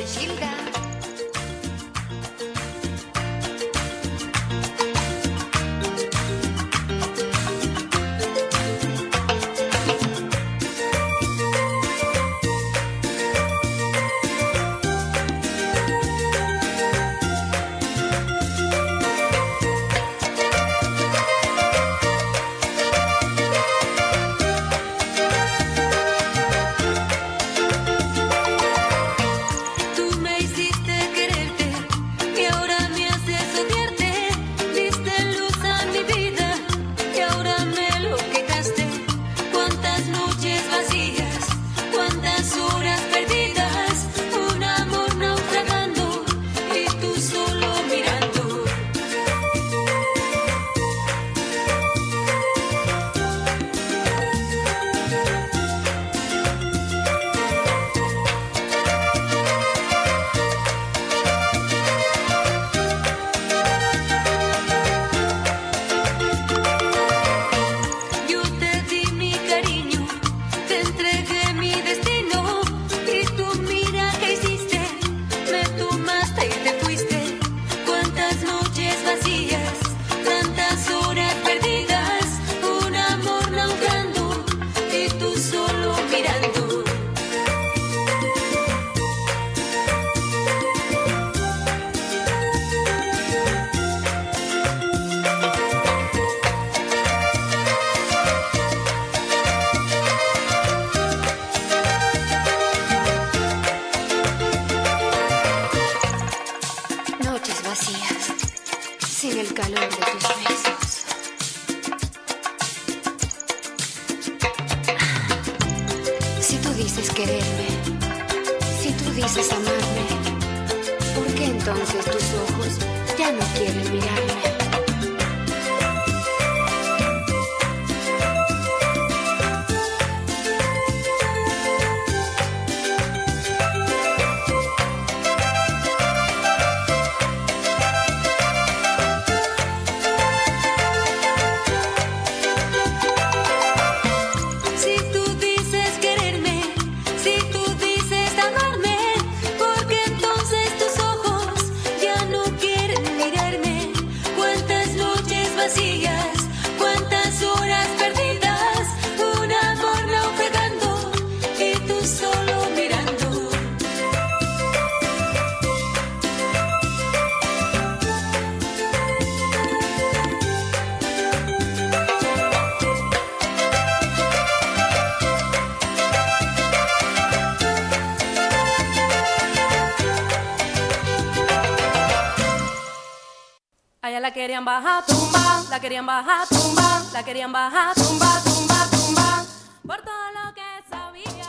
Gilda. La querían bajar, tumba, la querían bajar, tumba, la querían bajar, tumba, tumba, tumba, por todo lo que sabía.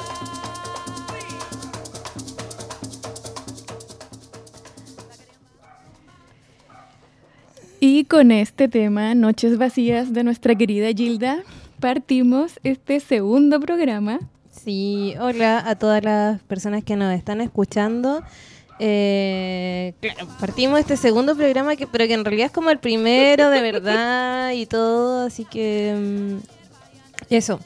Y con este tema, Noches Vacías, de nuestra querida Gilda, partimos este segundo programa. Sí, hola a todas las personas que nos están escuchando. Partimos este segundo programa, pero que en realidad es como el primero de verdad y todo, así que eso.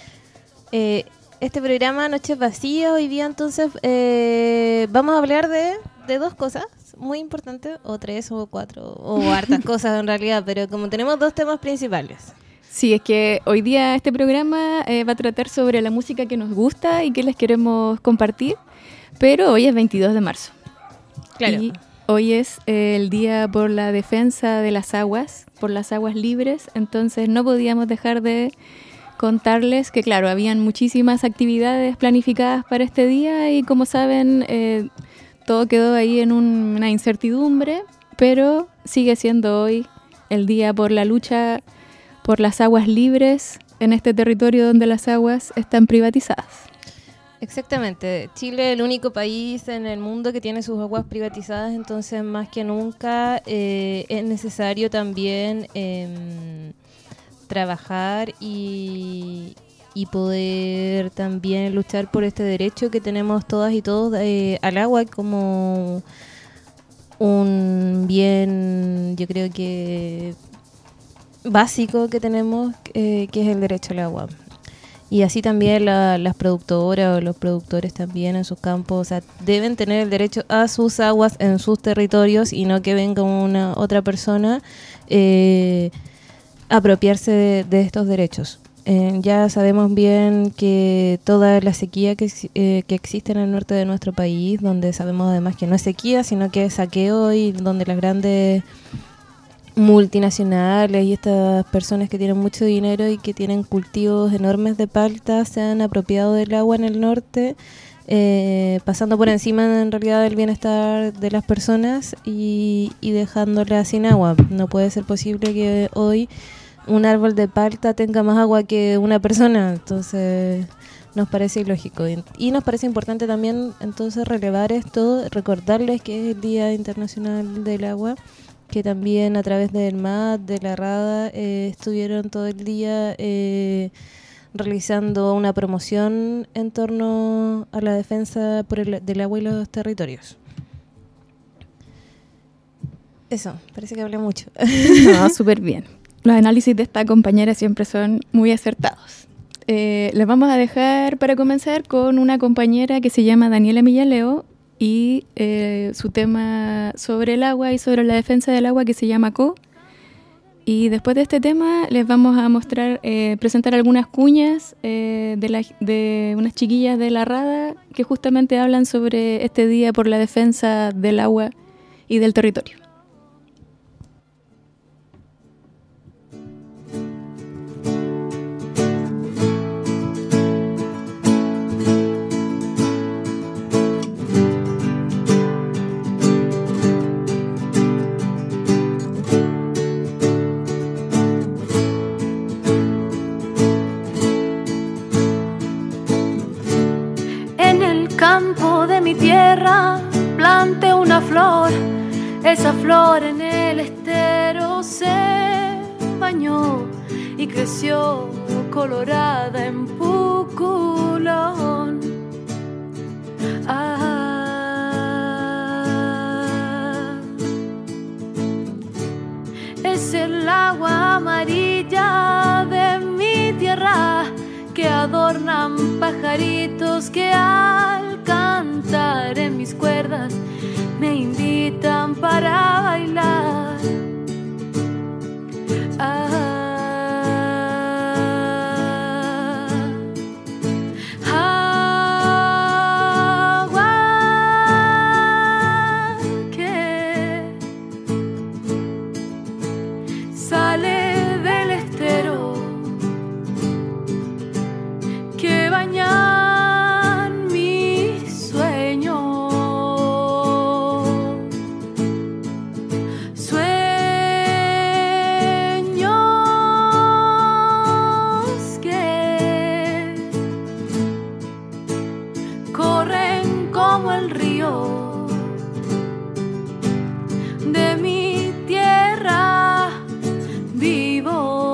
Este programa Noches Vacías, hoy día entonces vamos a hablar de dos cosas muy importantes, o tres o cuatro, o hartas cosas en realidad, pero como tenemos dos temas principales. Sí, es que hoy día este programa va a tratar sobre la música que nos gusta y que les queremos compartir, pero hoy es 22 de marzo. Claro. Y hoy es el día por la defensa de las aguas, por las aguas libres, entonces no podíamos dejar de contarles que, claro, habían muchísimas actividades planificadas para este día y, como saben, todo quedó ahí en una incertidumbre, pero sigue siendo hoy el día por la lucha por las aguas libres en este territorio donde las aguas están privatizadas. Exactamente. Chile es el único país en el mundo que tiene sus aguas privatizadas, entonces más que nunca es necesario también trabajar y poder también luchar por este derecho que tenemos todas y todos al agua como un bien, yo creo que básico que tenemos, que es el derecho al agua. Y así también las productoras o los productores también en sus campos, o sea, deben tener el derecho a sus aguas en sus territorios y no que venga una otra persona a apropiarse de estos derechos. Ya sabemos bien que toda la sequía que existe en el norte de nuestro país, donde sabemos además que no es sequía, sino que es saqueo, y donde las grandes multinacionales y estas personas que tienen mucho dinero y que tienen cultivos enormes de palta se han apropiado del agua en el norte, pasando por encima en realidad del bienestar de las personas y dejándolas sin agua. No puede ser posible que hoy un árbol de palta tenga más agua que una persona, entonces nos parece ilógico y nos parece importante también entonces relevar esto, recordarles que es el Día Internacional del Agua, que también a través del MAD, de la RADA, estuvieron todo el día realizando una promoción en torno a la defensa del agua y los territorios. Eso, parece que hablé mucho. No, súper bien. Los análisis de esta compañera siempre son muy acertados. Les vamos a dejar para comenzar con una compañera que se llama Daniela Millaleo y su tema sobre el agua y sobre la defensa del agua, que se llama CO. Y después de este tema les vamos a mostrar, presentar algunas cuñas de unas chiquillas de la RADA que justamente hablan sobre este día por la defensa del agua y del territorio. Campo de mi tierra planté una flor, esa flor en el estero se bañó y creció colorada en Puculón. Es el agua amarilla de mi tierra que adornan pajaritos que al cantar en mis cuerdas me invitan para bailar. Agua que sale del estero, que bañan mis sueños, sueños que corren como el río de mi tierra vivo.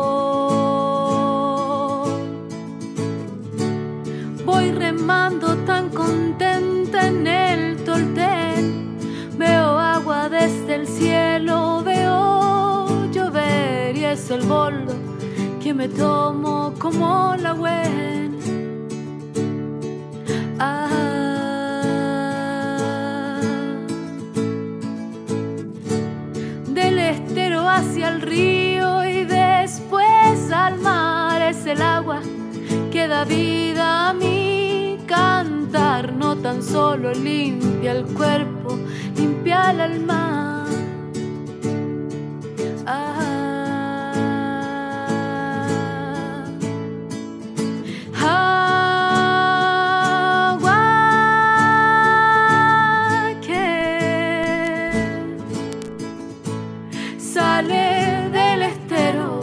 Voy remando tan contenta en el toltén, veo agua desde el cielo, veo llover y es el boldo que me tomo como la Gwen. Del estero hacia el río y después al mar, es el agua que da vida a mi cantar. No tan solo limpia el cuerpo, limpia el alma. Agua que sale del estero,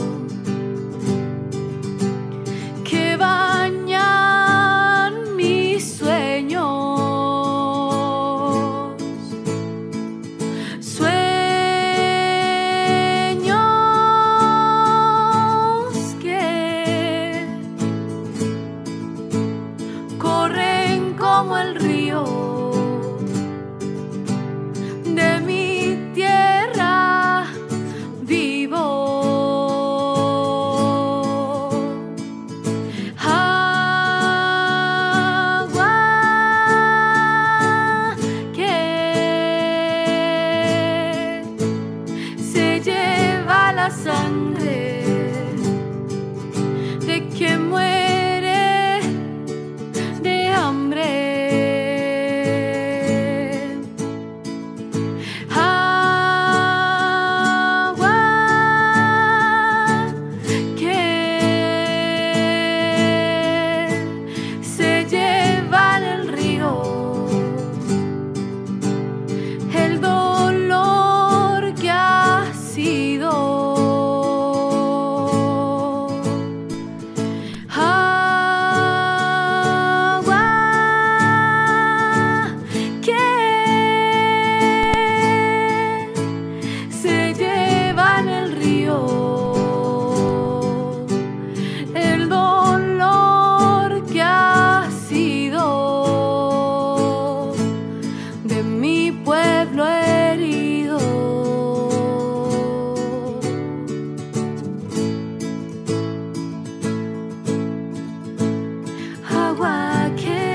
que bañan mis sueños, sueños pueblo herido. Agua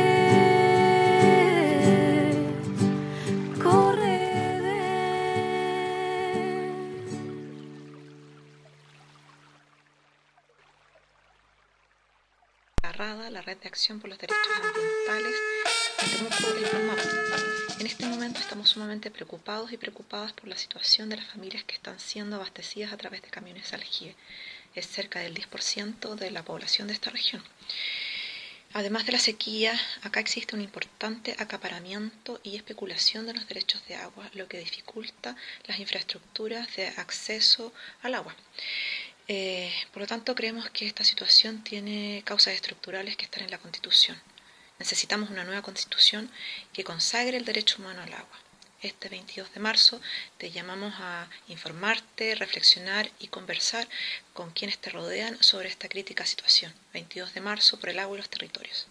que corre la Red de Acción por los Derechos Ambientales en Temuco y Palmar. En este momento estamos sumamente preocupados y preocupadas por la situación de las familias que están siendo abastecidas a través de camiones Algie. Es cerca del 10% de la población de esta región. Además de la sequía, acá existe un importante acaparamiento y especulación de los derechos de agua, lo que dificulta las infraestructuras de acceso al agua. Por lo tanto, creemos que esta situación tiene causas estructurales que están en la Constitución. Necesitamos una nueva Constitución que consagre el derecho humano al agua. Este 22 de marzo te llamamos a informarte, reflexionar y conversar con quienes te rodean sobre esta crítica situación. 22 de marzo por el agua y los territorios.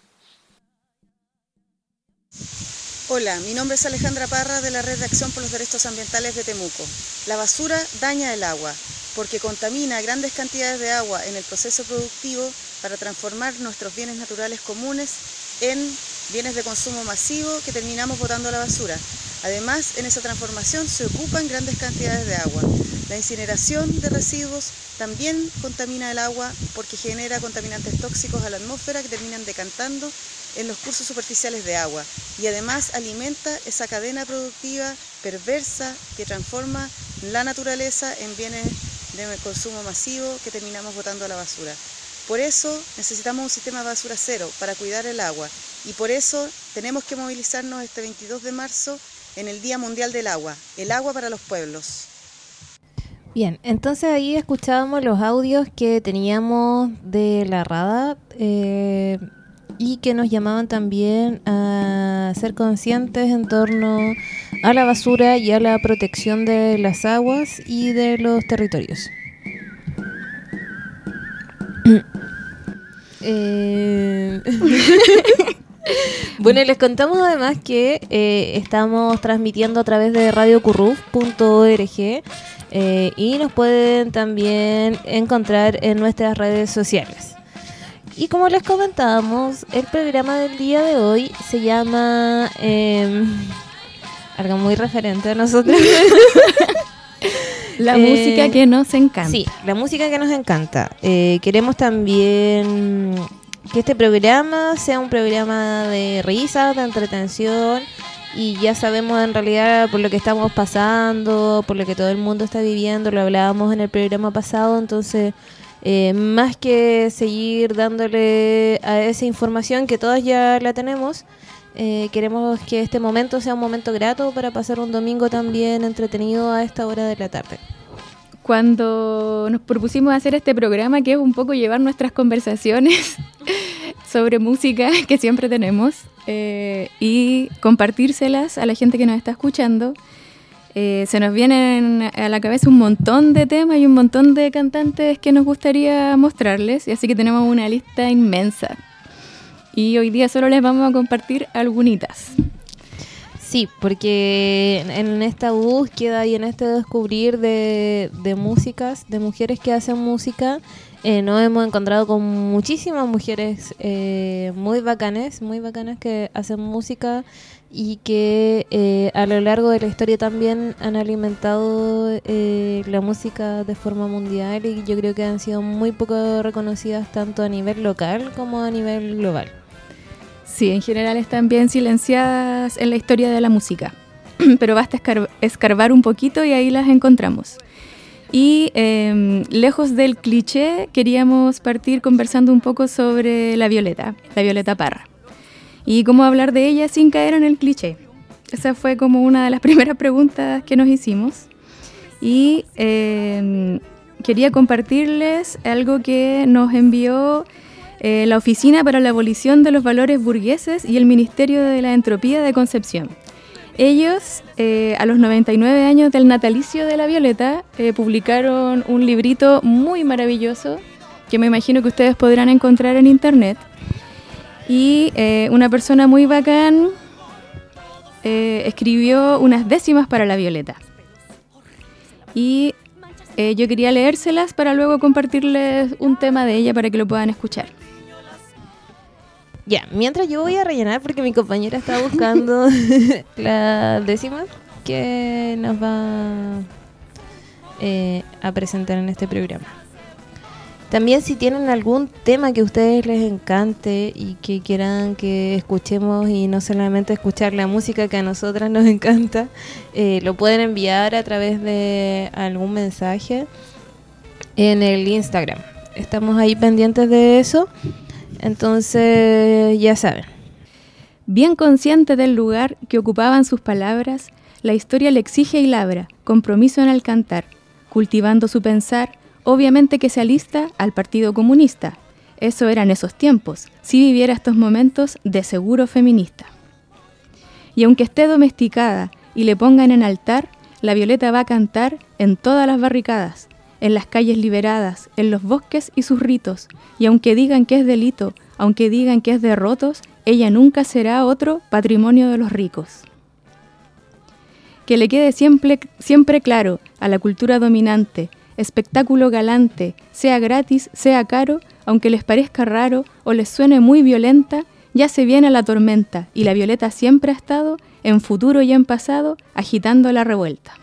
Hola, mi nombre es Alejandra Parra de la Red de Acción por los Derechos Ambientales de Temuco. La basura daña el agua porque contamina grandes cantidades de agua en el proceso productivo para transformar nuestros bienes naturales comunes en bienes de consumo masivo que terminamos botando a la basura. Además, en esa transformación se ocupan grandes cantidades de agua. La incineración de residuos también contamina el agua porque genera contaminantes tóxicos a la atmósfera que terminan decantando en los cursos superficiales de agua y además alimenta esa cadena productiva perversa que transforma la naturaleza en bienes de consumo masivo que terminamos botando a la basura. Por eso necesitamos un sistema de basura cero para cuidar el agua y por eso tenemos que movilizarnos este 22 de marzo en el Día Mundial del Agua, el agua para los pueblos. Bien, entonces ahí escuchábamos los audios que teníamos de la Rada y que nos llamaban también a ser conscientes en torno a la basura y a la protección de las aguas y de los territorios. Bueno, les contamos además que estamos transmitiendo a través de radiocurruf.org y nos pueden también encontrar en nuestras redes sociales. Y como les comentábamos, el programa del día de hoy se llama algo muy referente a nosotros. La música que nos encanta. Sí, la música que nos encanta. Queremos también que este programa sea un programa de risas, de entretención, y ya sabemos en realidad por lo que estamos pasando, por lo que todo el mundo está viviendo, lo hablábamos en el programa pasado, entonces más que seguir dándole a esa información que todos ya la tenemos, queremos que este momento sea un momento grato para pasar un domingo también entretenido a esta hora de la tarde. Cuando nos propusimos hacer este programa, que es un poco llevar nuestras conversaciones sobre música que siempre tenemos y compartírselas a la gente que nos está escuchando, se nos vienen a la cabeza un montón de temas y un montón de cantantes que nos gustaría mostrarles, y así que tenemos una lista inmensa. Y hoy día solo les vamos a compartir algunitas. Sí, porque en esta búsqueda y en este descubrir de músicas, de mujeres que hacen música, nos hemos encontrado con muchísimas mujeres muy bacanas que hacen música y que a lo largo de la historia también han alimentado la música de forma mundial, y yo creo que han sido muy poco reconocidas tanto a nivel local como a nivel global. Sí, en general están bien silenciadas en la historia de la música, pero basta escarbar un poquito y ahí las encontramos. Y lejos del cliché, queríamos partir conversando un poco sobre la Violeta Parra. Y cómo hablar de ella sin caer en el cliché. Esa fue como una de las primeras preguntas que nos hicimos. Y quería compartirles algo que nos envió la Oficina para la Abolición de los Valores Burgueses y el Ministerio de la Entropía de Concepción. Ellos, a los 99 años del natalicio de la Violeta, publicaron un librito muy maravilloso que me imagino que ustedes podrán encontrar en internet. Y una persona muy bacán escribió unas décimas para la Violeta. Y yo quería leérselas para luego compartirles un tema de ella para que lo puedan escuchar. Ya, mientras yo voy a rellenar porque mi compañera está buscando la décima que nos va a presentar en este programa. También si tienen algún tema que a ustedes les encante y que quieran que escuchemos y no solamente escuchar la música que a nosotras nos encanta, lo pueden enviar a través de algún mensaje en el Instagram. Estamos ahí pendientes de eso, entonces ya saben. Bien consciente del lugar que ocupaban sus palabras, la historia le exige y labra, compromiso en el cantar, cultivando su pensar. Obviamente que se alista al Partido Comunista. Eso era en esos tiempos. Si viviera estos momentos, de seguro feminista. Y aunque esté domesticada y le pongan en altar, la Violeta va a cantar en todas las barricadas, en las calles liberadas, en los bosques y sus ritos. Y aunque digan que es delito, aunque digan que es de rotos, ella nunca será otro patrimonio de los ricos. Que le quede siempre claro a la cultura dominante, espectáculo galante, sea gratis, sea caro, aunque les parezca raro o les suene muy violenta, ya se viene la tormenta y la Violeta siempre ha estado, en futuro y en pasado, agitando la revuelta.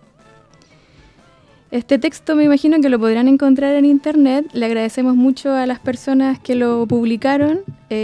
Este texto me imagino que lo podrán encontrar en internet. Le agradecemos mucho a las personas que lo publicaron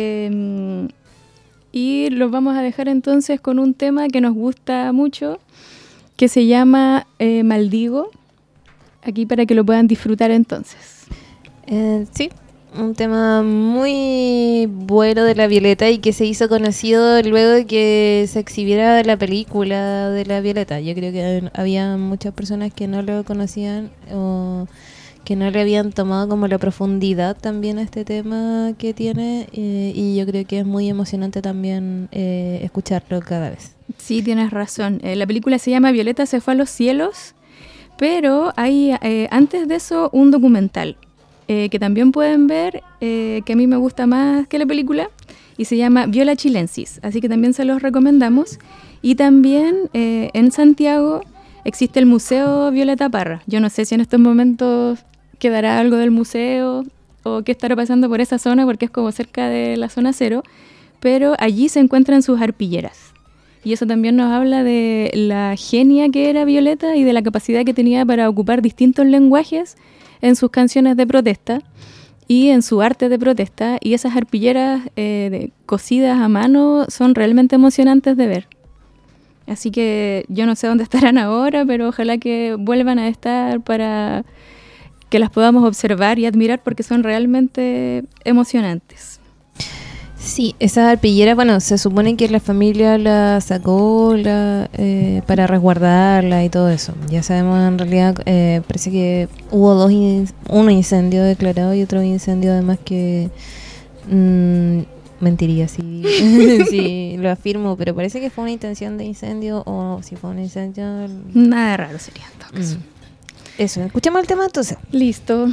y los vamos a dejar entonces con un tema que nos gusta mucho, que se llama Maldigo. Aquí para que lo puedan disfrutar entonces. Sí, un tema muy bueno de la Violeta y que se hizo conocido luego de que se exhibiera la película de la Violeta. Yo creo que había muchas personas que no lo conocían o que no le habían tomado como la profundidad también a este tema que tiene y yo creo que es muy emocionante también escucharlo cada vez. Sí, tienes razón. La película se llama Violeta se fue a los cielos. Pero hay antes de eso un documental que también pueden ver, que a mí me gusta más que la película, y se llama Viola Chilensis, así que también se los recomendamos. Y también en Santiago existe el Museo Violeta Parra. Yo no sé si en estos momentos quedará algo del museo o qué estará pasando por esa zona, porque es como cerca de la zona cero, pero allí se encuentran sus arpilleras. Y eso también nos habla de la genia que era Violeta y de la capacidad que tenía para ocupar distintos lenguajes en sus canciones de protesta y en su arte de protesta. Y esas arpilleras cosidas a mano son realmente emocionantes de ver. Así que yo no sé dónde estarán ahora, pero ojalá que vuelvan a estar para que las podamos observar y admirar porque son realmente emocionantes. Sí, esas arpilleras, bueno, se supone que la familia la sacó para resguardarla y todo eso. Ya sabemos, en realidad, parece que hubo un incendio declarado y otro incendio además que... mentiría si sí, lo afirmo, pero parece que fue una intención de incendio o si fue un incendio... Nada raro sería en todo caso. Eso, escuchemos el tema entonces. Listo.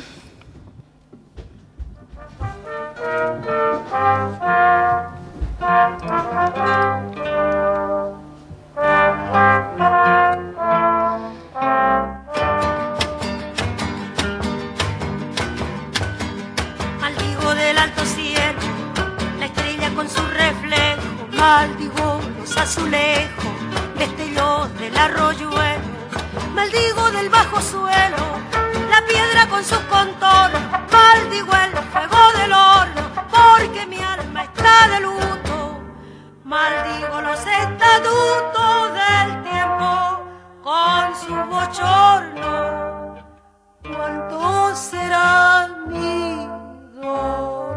Maldigo del alto cielo, la estrella con su reflejo, maldigo los azulejos, destellos del arroyuelo, maldigo del bajo suelo, la piedra con sus contornos, maldigo el fuego del horno, porque mi alma está de luto, maldigo los estatutos del tiempo con su bochorno, ¿cuánto será mi dolor?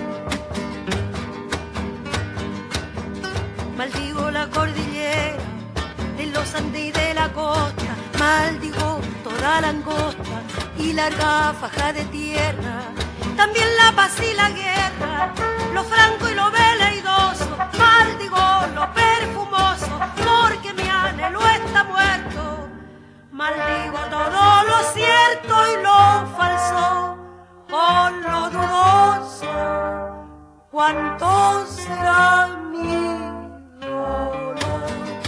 Maldigo la cordillera de los Andes y de la costa, maldigo toda la angosta y larga faja de tierra, también la paz y la guerra, lo franco y lo veleidoso, maldigo lo perfumoso, porque mi anhelo está muerto, maldigo todo lo cierto y lo falso, con lo dudoso, ¿cuánto será mi dolor?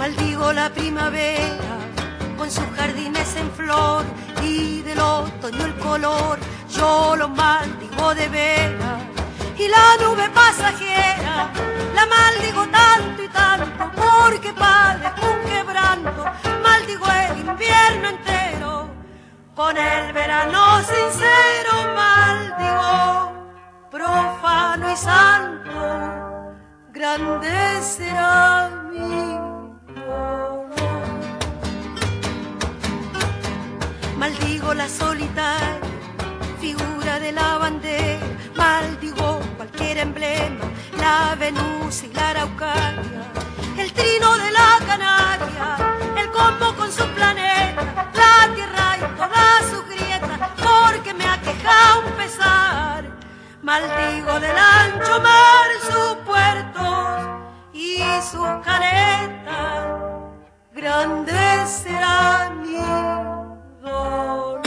Maldigo la primavera con sus jardines en flor y del otoño el color, yo lo maldigo de veras. Y la nube pasajera la maldigo tanto y tanto, porque padezco un quebranto. Maldigo el invierno entero con el verano sincero. Maldigo profano y santo, grande será mi dolor. Maldigo la solitaria figura de la bandera, maldigo cualquier emblema, la Venus y la Araucaria, el trino de la Canaria, el combo con su planeta, la tierra y todas sus grietas, porque me aqueja un pesar. Maldigo del ancho mar sus puertos y sus caretas, grande será mi dolor.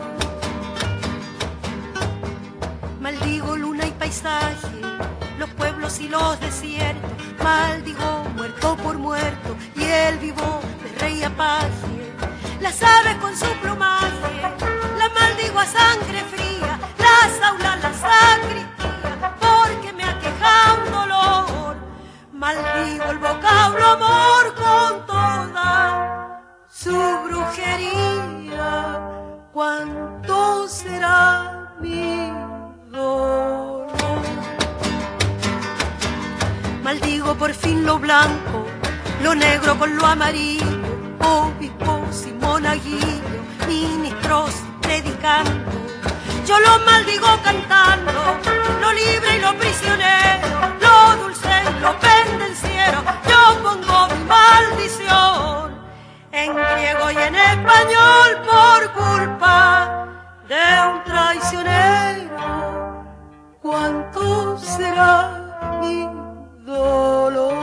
Maldigo luna y paisaje, los pueblos y los desiertos. Maldigo muerto por muerto y el vivo de rey apaje. Las aves con su plumaje, la maldigo a sangre fría. Las aulas, la sacristía, porque me aqueja un dolor. Maldigo el vocablo amor con toda su brujería. ¿Cuánto será mi dolor? Maldigo por fin lo blanco, lo negro con lo amarillo, obispos y monaguillos, ministros predicando. Yo lo maldigo cantando, lo libre y lo prisionero, lo dulce y lo pendenciero. Yo pongo mi maldición en griego y en español por culpa de un traicionero. ¿Cuánto será mi dolor?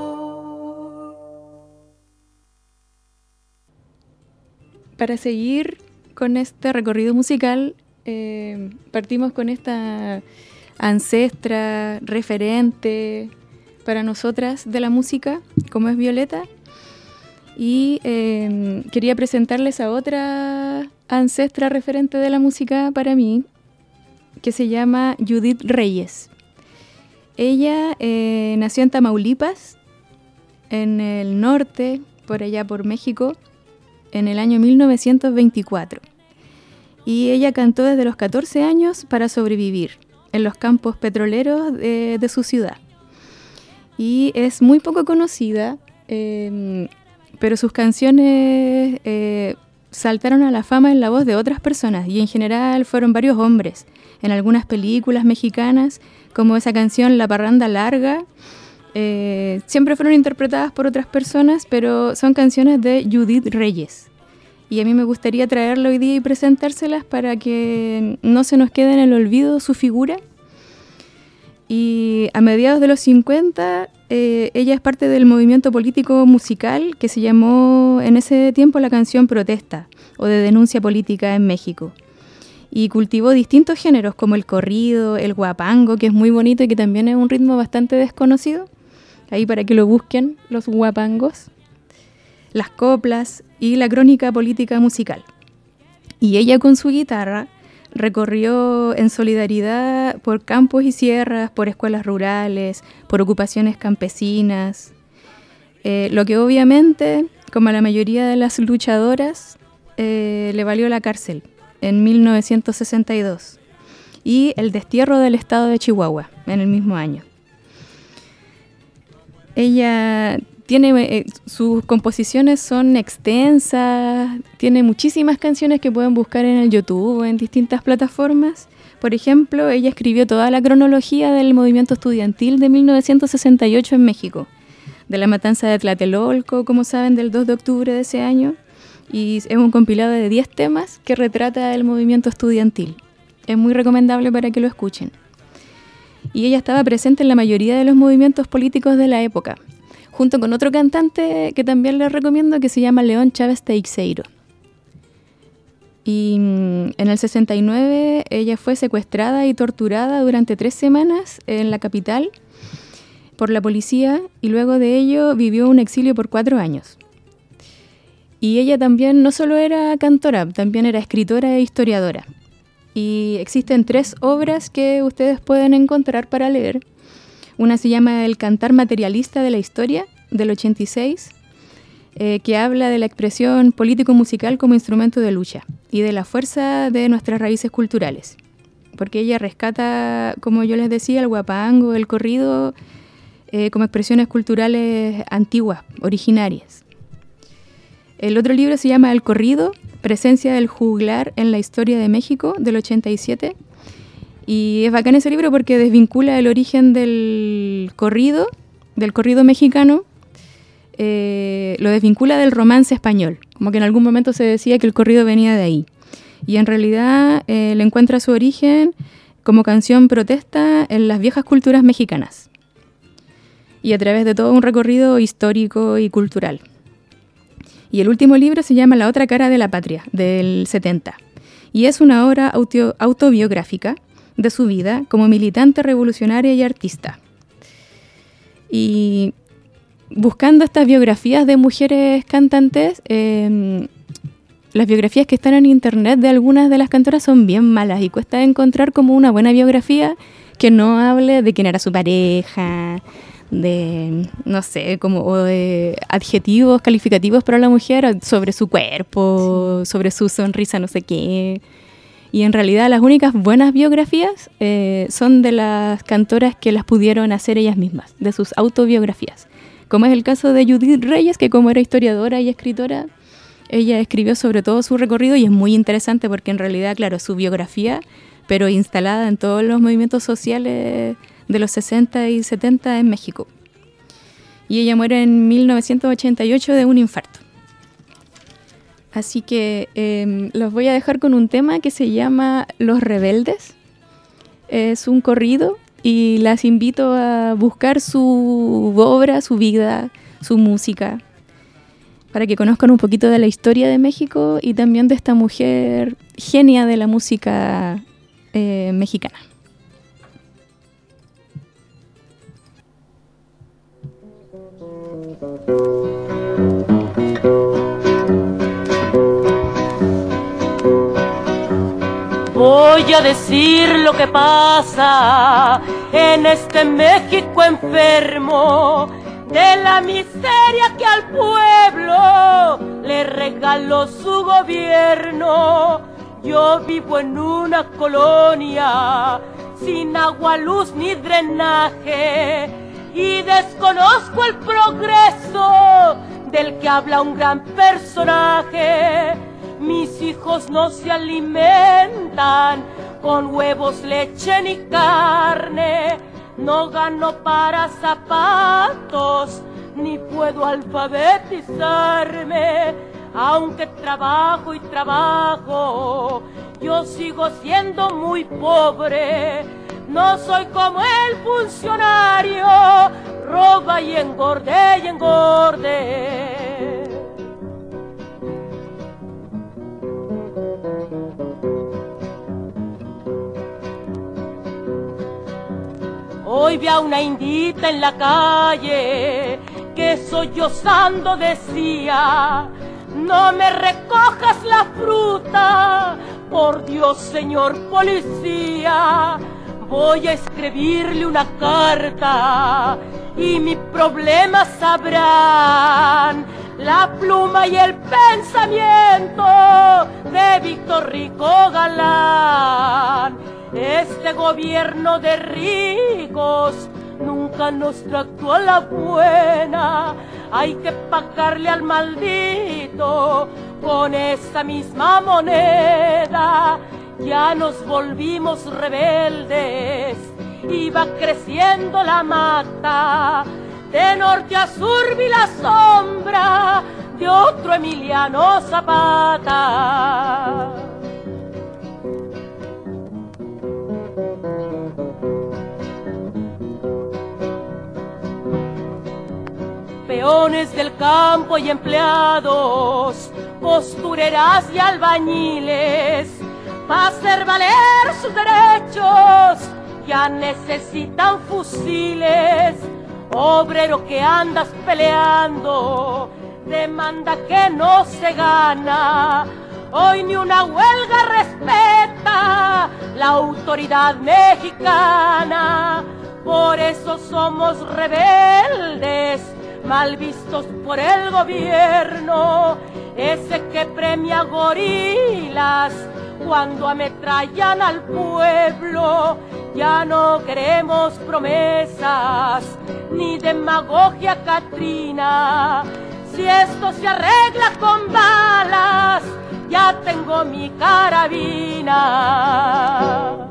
Para seguir con este recorrido musical, partimos con esta ancestra, referente para nosotras de la música, como es Violeta, y quería presentarles a otra ancestra referente de la música para mí, que se llama Judith Reyes. Ella nació en Tamaulipas, en el norte, por allá por México, en el año 1924. Y ella cantó desde los 14 años para sobrevivir en los campos petroleros de su ciudad. Y es muy poco conocida, pero sus canciones saltaron a la fama en la voz de otras personas, y en general fueron varios hombres. En algunas películas mexicanas, como esa canción La Parranda Larga, siempre fueron interpretadas por otras personas, pero son canciones de Judith Reyes. Y a mí me gustaría traerla hoy día y presentárselas para que no se nos quede en el olvido su figura. Y a mediados de los 50, ella es parte del movimiento político musical que se llamó en ese tiempo la canción protesta o de denuncia política en México. Y cultivó distintos géneros como el corrido, el guapango, que es muy bonito y que también es un ritmo bastante desconocido. Ahí para que lo busquen, los guapangos, las coplas y la crónica política musical. Y ella con su guitarra recorrió en solidaridad por campos y sierras, por escuelas rurales, por ocupaciones campesinas, lo que obviamente, como a la mayoría de las luchadoras, le valió la cárcel en 1962 y el destierro del estado de Chihuahua en el mismo año. Ella tiene, sus composiciones son extensas, tiene muchísimas canciones que pueden buscar en el YouTube o en distintas plataformas. Por ejemplo, ella escribió toda la cronología del movimiento estudiantil de 1968 en México, de la matanza de Tlatelolco, como saben, del 2 de octubre de ese año, y es un compilado de 10 temas que retrata el movimiento estudiantil. Es muy recomendable para que lo escuchen. Y ella estaba presente en la mayoría de los movimientos políticos de la época, junto con otro cantante que también les recomiendo, que se llama León Chávez Teixeiro. Y en el 69 ella fue secuestrada y torturada durante 3 semanas en la capital, por la policía y luego de ello vivió un exilio por 4 años. Y ella también no solo era cantora, también era escritora e historiadora. Y existen 3 obras que ustedes pueden encontrar para leer. Una se llama El cantar materialista de la historia, del 86, que habla de la expresión político-musical como instrumento de lucha y de la fuerza de nuestras raíces culturales. Porque ella rescata, como yo les decía, el huapango, el corrido, como expresiones culturales antiguas, originarias. El otro libro se llama El corrido, presencia del juglar en la historia de México, del 87. Y es bacán ese libro porque desvincula el origen del corrido mexicano, lo desvincula del romance español. Como que en algún momento se decía que el corrido venía de ahí. Y en realidad le encuentra su origen como canción protesta en las viejas culturas mexicanas. Y a través de todo un recorrido histórico y cultural. Y el último libro se llama La otra cara de la patria, del 70. Y es una obra autobiográfica de su vida como militante revolucionaria y artista. Y buscando estas biografías de mujeres cantantes, las biografías que están en internet de algunas de las cantoras son bien malas y cuesta encontrar como una buena biografía que no hable de quién era su pareja, de, no sé, como o de adjetivos calificativos para la mujer sobre su cuerpo, sí, sobre su sonrisa, no sé qué. Y en realidad las únicas buenas biografías son de las cantoras que las pudieron hacer ellas mismas, de sus autobiografías. Como es el caso de Judith Reyes, que como era historiadora y escritora, ella escribió sobre todo su recorrido y es muy interesante porque en realidad, claro, su biografía, pero instalada en todos los movimientos sociales de los 60 y 70 en México. Y ella muere en 1988 de un infarto. Así que los voy a dejar con un tema que se llama Los Rebeldes. Es un corrido y las invito a buscar su obra, su vida, su música, para que conozcan un poquito de la historia de México y también de esta mujer genia de la música mexicana. Voy a decir lo que pasa en este México enfermo, de la miseria que al pueblo le regaló su gobierno. Yo vivo en una colonia sin agua, luz ni drenaje y desconozco el progreso del que habla un gran personaje. Mis hijos no se alimentan con huevos, leche ni carne. No gano para zapatos, ni puedo alfabetizarme. Aunque trabajo y trabajo, yo sigo siendo muy pobre. No soy como el funcionario, roba y engorde y engorde. Hoy vi a una indita en la calle que sollozando decía: no me recojas la fruta, por Dios, señor policía. Voy a escribirle una carta y mi problema sabrán la pluma y el pensamiento de Víctor Rico Galán. Este gobierno de ricos nunca nos trató a la buena. Hay que pagarle al maldito con esa misma moneda. Ya nos volvimos rebeldes y va creciendo la mata. De norte a sur vi la sombra de otro Emiliano Zapata. Peones del campo y empleados, costureras y albañiles, para hacer valer sus derechos ya necesitan fusiles. obrero que andas peleando, demanda que no se gana. Hoy ni una huelga respeta la autoridad mexicana. Por eso somos rebeldes, mal vistos por el gobierno, ese que premia gorilas cuando ametrallan al pueblo. Ya no queremos promesas ni demagogia catrina. Si esto se arregla con balas, ya tengo mi carabina.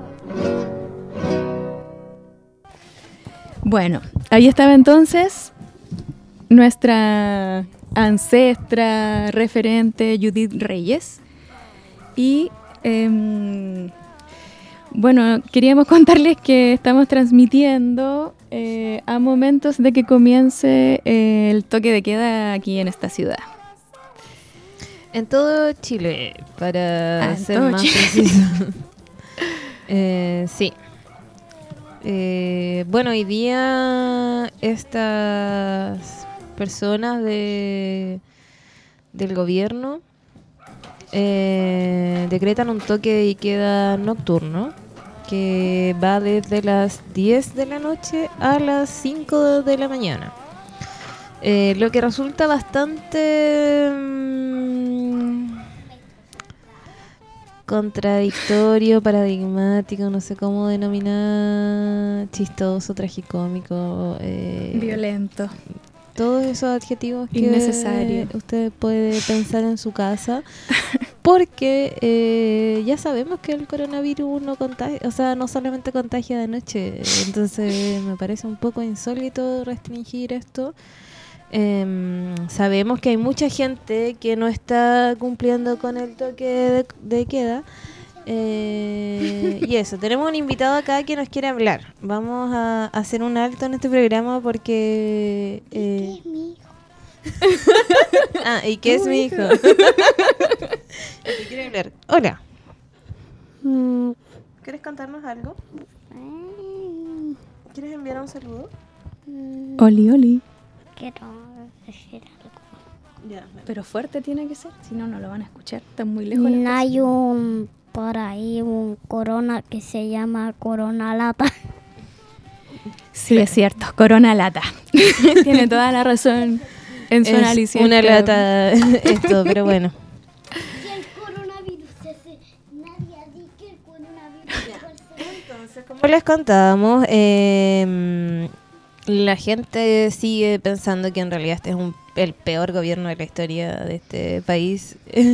Bueno, ahí estaba entonces nuestra ancestra referente Judith Reyes. Y bueno, queríamos contarles que estamos transmitiendo a momentos de que comience el toque de queda aquí en esta ciudad. En todo Chile, para en ser todo más Chile. preciso. Sí. Bueno, hoy día estas personas del gobierno decretan un toque de queda nocturno que va desde las 10 de la noche a las 5 de la mañana. Lo que resulta bastante contradictorio, paradigmático, no sé cómo denominar, chistoso, tragicómico, Violento. todos esos adjetivos que Innecesario. usted puede pensar en su casa, porque ya sabemos que el coronavirus no contagia, o sea, no solamente contagia de noche, entonces me parece un poco insólito restringir esto. Sabemos que hay mucha gente que no está cumpliendo con el toque de queda. Y eso, tenemos un invitado acá que nos quiere hablar. Vamos a hacer un alto en este programa porque... ¿Qué es mi hijo? ¿Y qué es mi hijo? ¿Qué quiere hablar? Hola. ¿Quieres contarnos algo? ¿Quieres enviar un saludo? Oli, oli. Quiero decir algo. Ya, Pero fuerte tiene que ser, si no, no lo van a escuchar. Están muy lejos. las Hay por ahí un corona que se llama Corona Lata. Sí, es cierto, Corona Lata. Tiene toda la razón en su análisis. Es una lata esto, pero bueno. El coronavirus nadie ha dicho que el coronavirus. Entonces, como les contábamos, la gente sigue pensando que en realidad este es el peor gobierno de la historia de este país.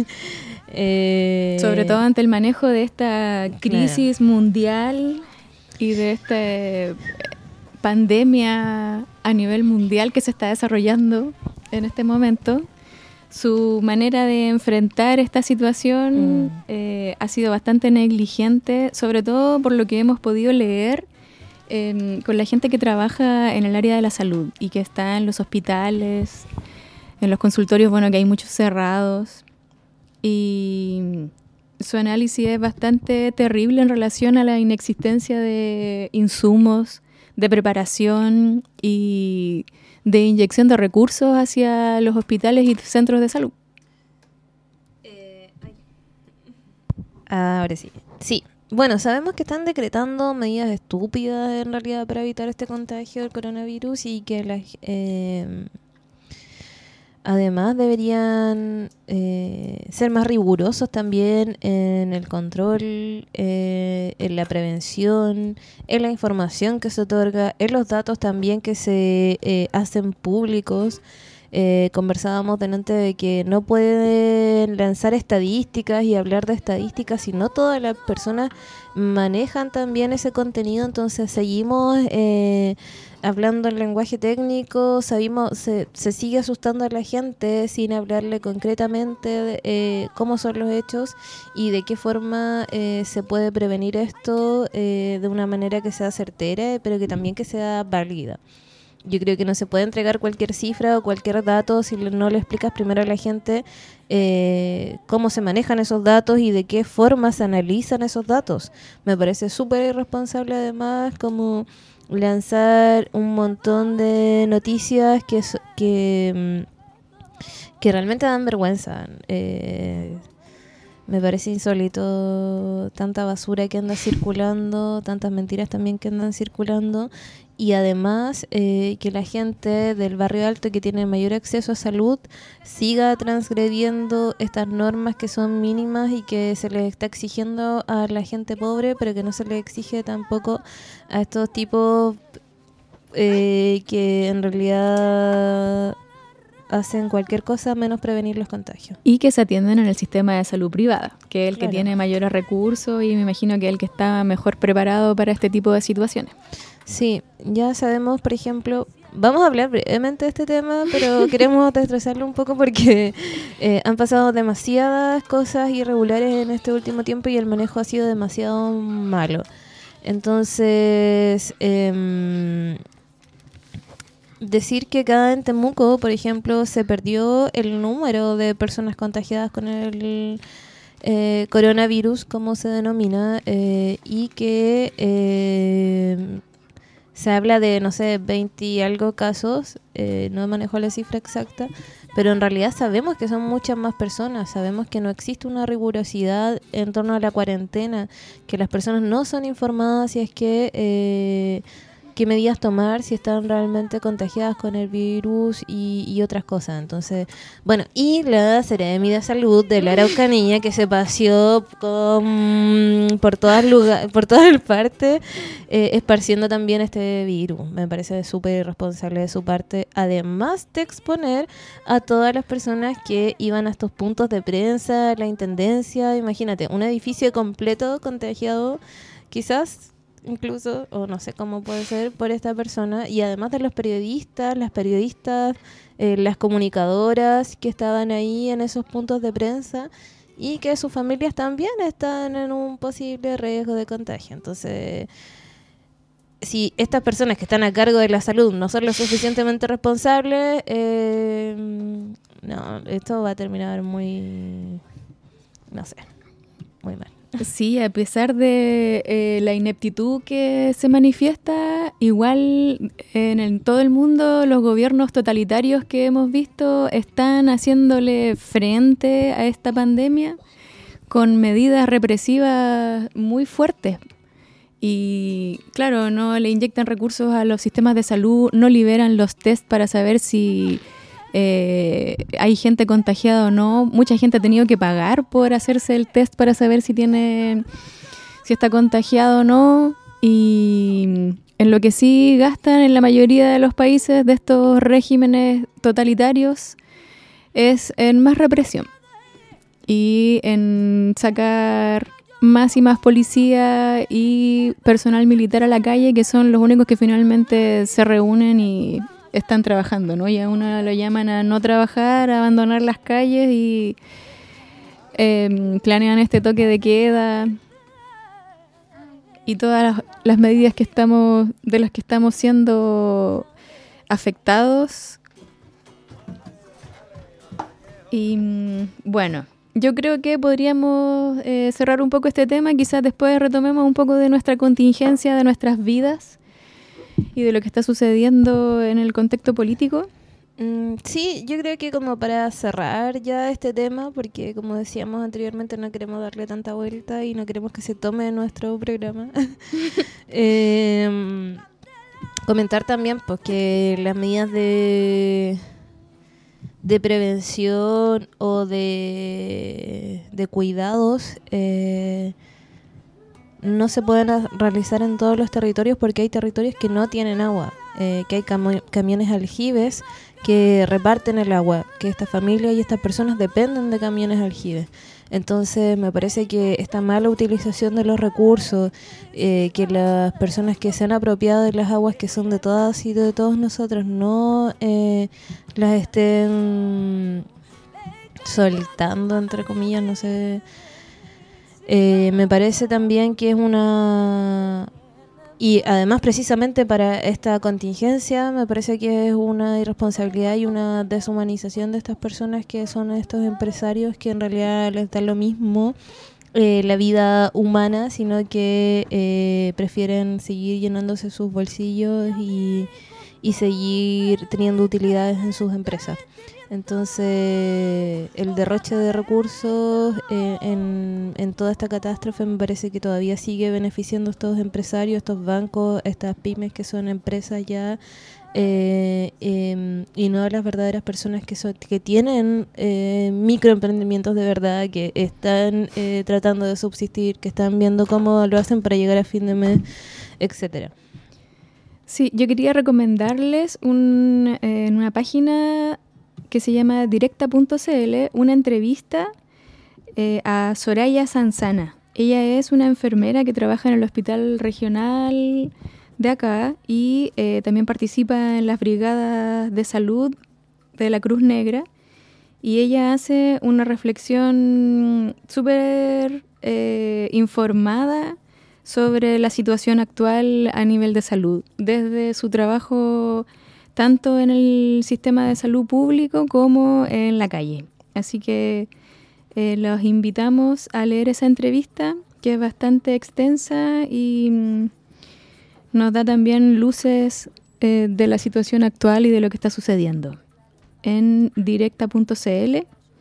Sobre todo ante el manejo de esta crisis mundial y de esta pandemia a nivel mundial que se está desarrollando en este momento. Su manera de enfrentar esta situación ha sido bastante negligente, sobre todo por lo que hemos podido leer con la gente que trabaja en el área de la salud y que está en los hospitales, en los consultorios, bueno, que hay muchos cerrados. Y su análisis es bastante terrible en relación a la inexistencia de insumos, de preparación y de inyección de recursos hacia los hospitales y centros de salud. Ahora sí. Sí. Bueno, sabemos que están decretando medidas estúpidas en realidad para evitar este contagio del coronavirus y que además deberían ser más rigurosos también en el control, en la prevención, en la información que se otorga, en los datos también que se hacen públicos. Conversábamos delante de que no pueden lanzar estadísticas y hablar de estadísticas si no todas las personas manejan también ese contenido. Entonces seguimos hablando en lenguaje técnico, se sigue asustando a la gente sin hablarle concretamente de cómo son los hechos y de qué forma se puede prevenir esto de una manera que sea certera, pero que también que sea válida. yo creo que no se puede entregar cualquier cifra o cualquier dato si no le explicas primero a la gente cómo se manejan esos datos y de qué forma se analizan esos datos. Me parece súper irresponsable además como lanzar un montón de noticias que realmente dan vergüenza. Me parece insólito tanta basura que anda circulando, tantas mentiras también que andan circulando, y además que la gente del barrio alto que tiene mayor acceso a salud siga transgrediendo estas normas que son mínimas y que se les está exigiendo a la gente pobre, pero que no se les exige tampoco a estos tipos que en realidad hacen cualquier cosa menos prevenir los contagios. Y que se atienden en el sistema de salud privada, que es el Claro. que tiene mayores recursos y me imagino que es el que está mejor preparado para este tipo de situaciones. Sí, ya sabemos, por ejemplo, vamos a hablar brevemente de este tema, pero queremos destrozarlo un poco porque han pasado demasiadas cosas irregulares en este último tiempo y el manejo ha sido demasiado malo. Entonces, decir que acá en Temuco, por ejemplo, se perdió el número de personas contagiadas con el coronavirus, como se denomina, y que se habla de, no sé, 20 y algo casos, no manejo la cifra exacta, pero en realidad sabemos que son muchas más personas, sabemos que no existe una rigurosidad en torno a la cuarentena, que las personas no son informadas si es que qué medidas tomar si están realmente contagiadas con el virus y otras cosas. Entonces, bueno, y la Seremi de Salud de la Araucanía que se paseó por todas partes esparciendo también este virus. Me parece súper irresponsable de su parte, además de exponer a todas las personas que iban a estos puntos de prensa, la intendencia, imagínate, un edificio completo contagiado, quizás incluso, o no sé cómo puede ser, por esta persona, y además de los periodistas, las periodistas, las comunicadoras que estaban ahí en esos puntos de prensa y que sus familias también están en un posible riesgo de contagio. Entonces, si estas personas que están a cargo de la salud no son lo suficientemente responsables, no, esto va a terminar muy, no sé, muy mal. Sí, a pesar de la ineptitud que se manifiesta, igual en todo el mundo los gobiernos totalitarios que hemos visto están haciéndole frente a esta pandemia con medidas represivas muy fuertes. Y claro, no le inyectan recursos a los sistemas de salud, no liberan los test para saber si hay gente contagiada o no. Mucha gente ha tenido que pagar por hacerse el test para saber si está contagiado o no. Y en lo que sí gastan en la mayoría de los países de estos regímenes totalitarios es en más represión y en sacar más y más policía y personal militar a la calle, que son los únicos que finalmente se reúnen y están trabajando, ¿no? Y a uno lo llaman a no trabajar, a abandonar las calles y planean este toque de queda y todas las medidas de las que estamos siendo afectados. Y bueno, yo creo que podríamos cerrar un poco este tema, quizás después retomemos un poco de nuestra contingencia, de nuestras vidas y de lo que está sucediendo en el contexto político. Sí, yo creo que como para cerrar ya este tema, porque como decíamos anteriormente no queremos darle tanta vuelta y no queremos que se tome nuestro programa, comentar también pues, que las medidas de prevención o de cuidados no se pueden realizar en todos los territorios porque hay territorios que no tienen agua, que hay camiones aljibes que reparten el agua, que estas familias y estas personas dependen de camiones aljibes. Entonces me parece que esta mala utilización de los recursos, que las personas que se han apropiado de las aguas que son de todas y de todos nosotros no las estén soltando, entre comillas, no sé. Me parece también que es una Y además, precisamente para esta contingencia, me parece que es una irresponsabilidad y una deshumanización de estas personas que son estos empresarios que en realidad les da lo mismo la vida humana, sino que prefieren seguir llenándose sus bolsillos y seguir teniendo utilidades en sus empresas. Entonces, el derroche de recursos en toda esta catástrofe me parece que todavía sigue beneficiando a estos empresarios, estos bancos, estas pymes que son empresas ya, y no a las verdaderas personas que tienen microemprendimientos de verdad, que están tratando de subsistir, que están viendo cómo lo hacen para llegar a fin de mes, etcétera. Sí, yo quería recomendarles en una página que se llama directa.cl una entrevista a Soraya Sanzana. Ella es una enfermera que trabaja en el hospital regional de acá y también participa en las brigadas de salud de la Cruz Negra, y ella hace una reflexión súper informada sobre la situación actual a nivel de salud, desde su trabajo tanto en el sistema de salud público como en la calle. Así que los invitamos a leer esa entrevista, que es bastante extensa y nos da también luces de la situación actual y de lo que está sucediendo. En directa.cl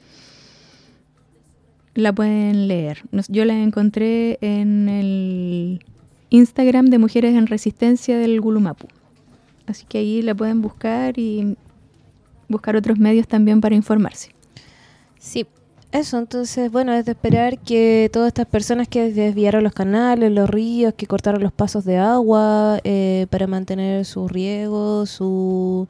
la pueden leer. Yo la encontré en el Instagram de Mujeres en Resistencia del Gulumapu. Así que ahí la pueden buscar y buscar otros medios también para informarse. Sí, eso. Entonces, bueno, es de esperar que todas estas personas que desviaron los canales, los ríos, que cortaron los pasos de agua para mantener sus riegos, sus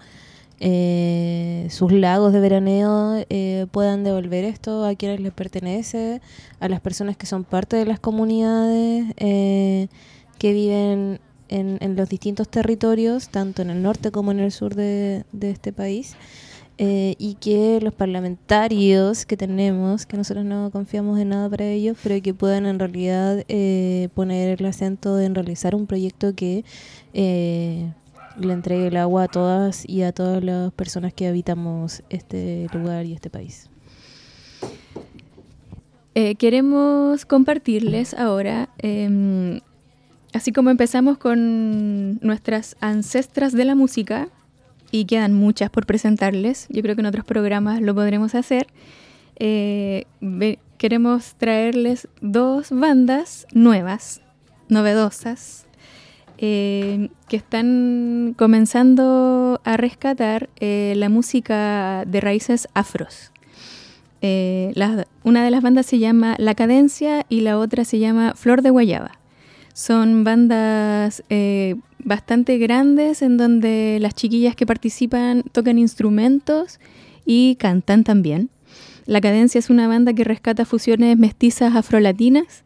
lagos de veraneo, puedan devolver esto a quienes les pertenece, a las personas que son parte de las comunidades que viven en los distintos territorios, tanto en el norte como en el sur de este país, y que los parlamentarios que tenemos, que nosotros no confiamos en nada para ellos, pero que puedan en realidad poner el acento en realizar un proyecto que le entregue el agua a todas y a todas las personas que habitamos este lugar y este país. Queremos compartirles ahora, así como empezamos con nuestras ancestras de la música, y quedan muchas por presentarles, yo creo que en otros programas lo podremos hacer, queremos traerles 2 bandas nuevas, novedosas, que están comenzando a rescatar la música de raíces afros. Una de las bandas se llama La Cadencia y la otra se llama Flor de Guayaba. Son bandas bastante grandes en donde las chiquillas que participan tocan instrumentos y cantan también. La Cadencia es una banda que rescata fusiones mestizas afrolatinas.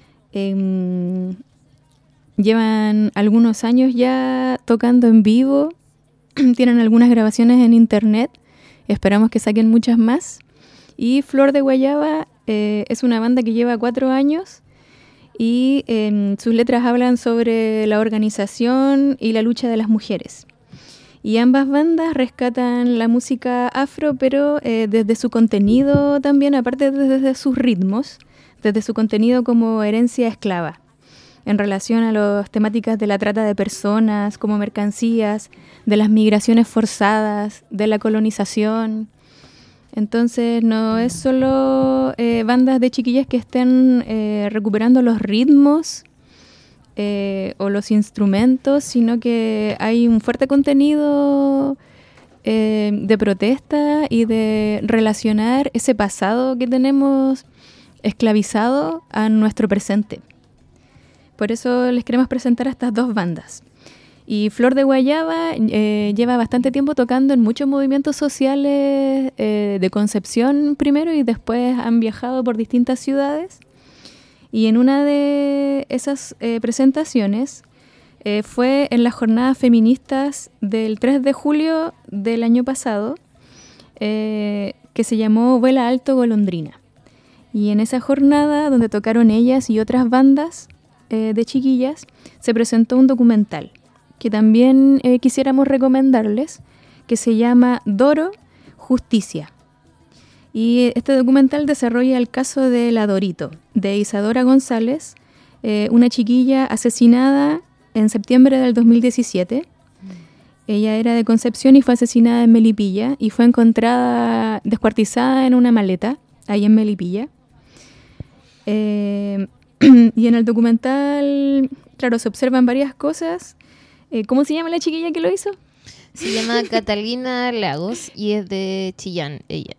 Llevan algunos años ya tocando en vivo. Tienen algunas grabaciones en internet. Esperamos que saquen muchas más. Y Flor de Guayaba es una banda que lleva 4 años. Y sus letras hablan sobre la organización y la lucha de las mujeres. Y ambas bandas rescatan la música afro, pero desde su contenido también, aparte desde sus ritmos, desde su contenido como herencia esclava, en relación a las temáticas de la trata de personas como mercancías, de las migraciones forzadas, de la colonización. Entonces no es solo bandas de chiquillas que estén recuperando los ritmos o los instrumentos, sino que hay un fuerte contenido de protesta y de relacionar ese pasado que tenemos esclavizado a nuestro presente. Por eso les queremos presentar a estas 2 bandas. Y Flor de Guayaba lleva bastante tiempo tocando en muchos movimientos sociales de Concepción primero, y después han viajado por distintas ciudades. Y en una de esas presentaciones fue en las jornadas feministas del 3 de julio del año pasado, que se llamó Vuela Alto Golondrina. Y en esa jornada, donde tocaron ellas y otras bandas, de chiquillas, se presentó un documental que también quisiéramos recomendarles, que se llama Doro, Justicia. Y este documental desarrolla el caso de la Dorito, de Isadora González, una chiquilla asesinada en septiembre del 2017. Ella era de Concepción y fue asesinada en Melipilla y fue encontrada descuartizada en una maleta, ahí en Melipilla. Y en el documental, claro, se observan varias cosas. ¿Cómo se llama la chiquilla que lo hizo? Se llama Catalina Lagos y es de Chillán, ella.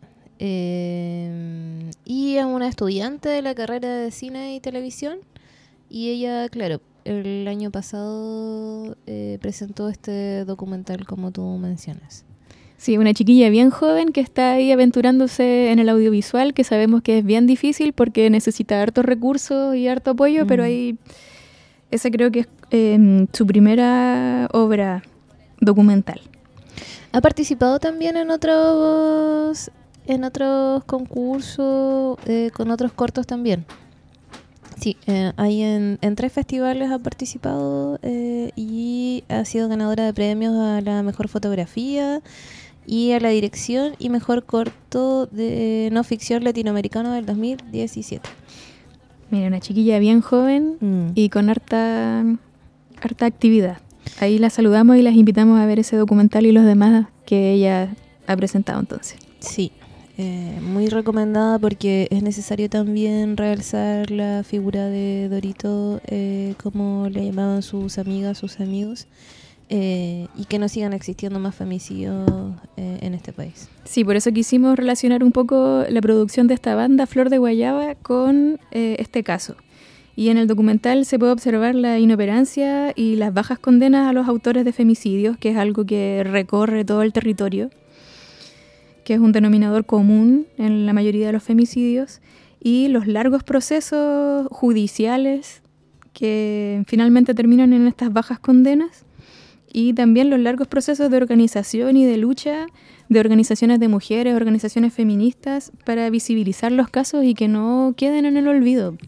Y es una estudiante de la carrera de cine y televisión. Y ella, claro, el año pasado presentó este documental como tú mencionas. Sí, una chiquilla bien joven que está ahí aventurándose en el audiovisual, que sabemos que es bien difícil porque necesita hartos recursos y harto apoyo, pero ahí esa creo que es su primera obra documental. Ha participado también en otros concursos, con otros cortos también. Sí, hay en 3 festivales ha participado y ha sido ganadora de premios a la mejor fotografía y a la dirección y mejor corto de no ficción latinoamericano del 2017. Mira, una chiquilla bien joven y con harta actividad. Ahí la saludamos y las invitamos a ver ese documental y los demás que ella ha presentado entonces. Sí. Muy recomendada porque es necesario también realzar la figura de Dorito, como le llamaban sus amigas, sus amigos, y que no sigan existiendo más femicidios en este país. Sí, por eso quisimos relacionar un poco la producción de esta banda Flor de Guayaba con este caso. Y en el documental se puede observar la inoperancia y las bajas condenas a los autores de femicidios, que es algo que recorre todo el territorio, que es un denominador común en la mayoría de los femicidios, y los largos procesos judiciales que finalmente terminan en estas bajas condenas, y también los largos procesos de organización y de lucha de organizaciones de mujeres, organizaciones feministas, para visibilizar los casos y que no queden en el olvido.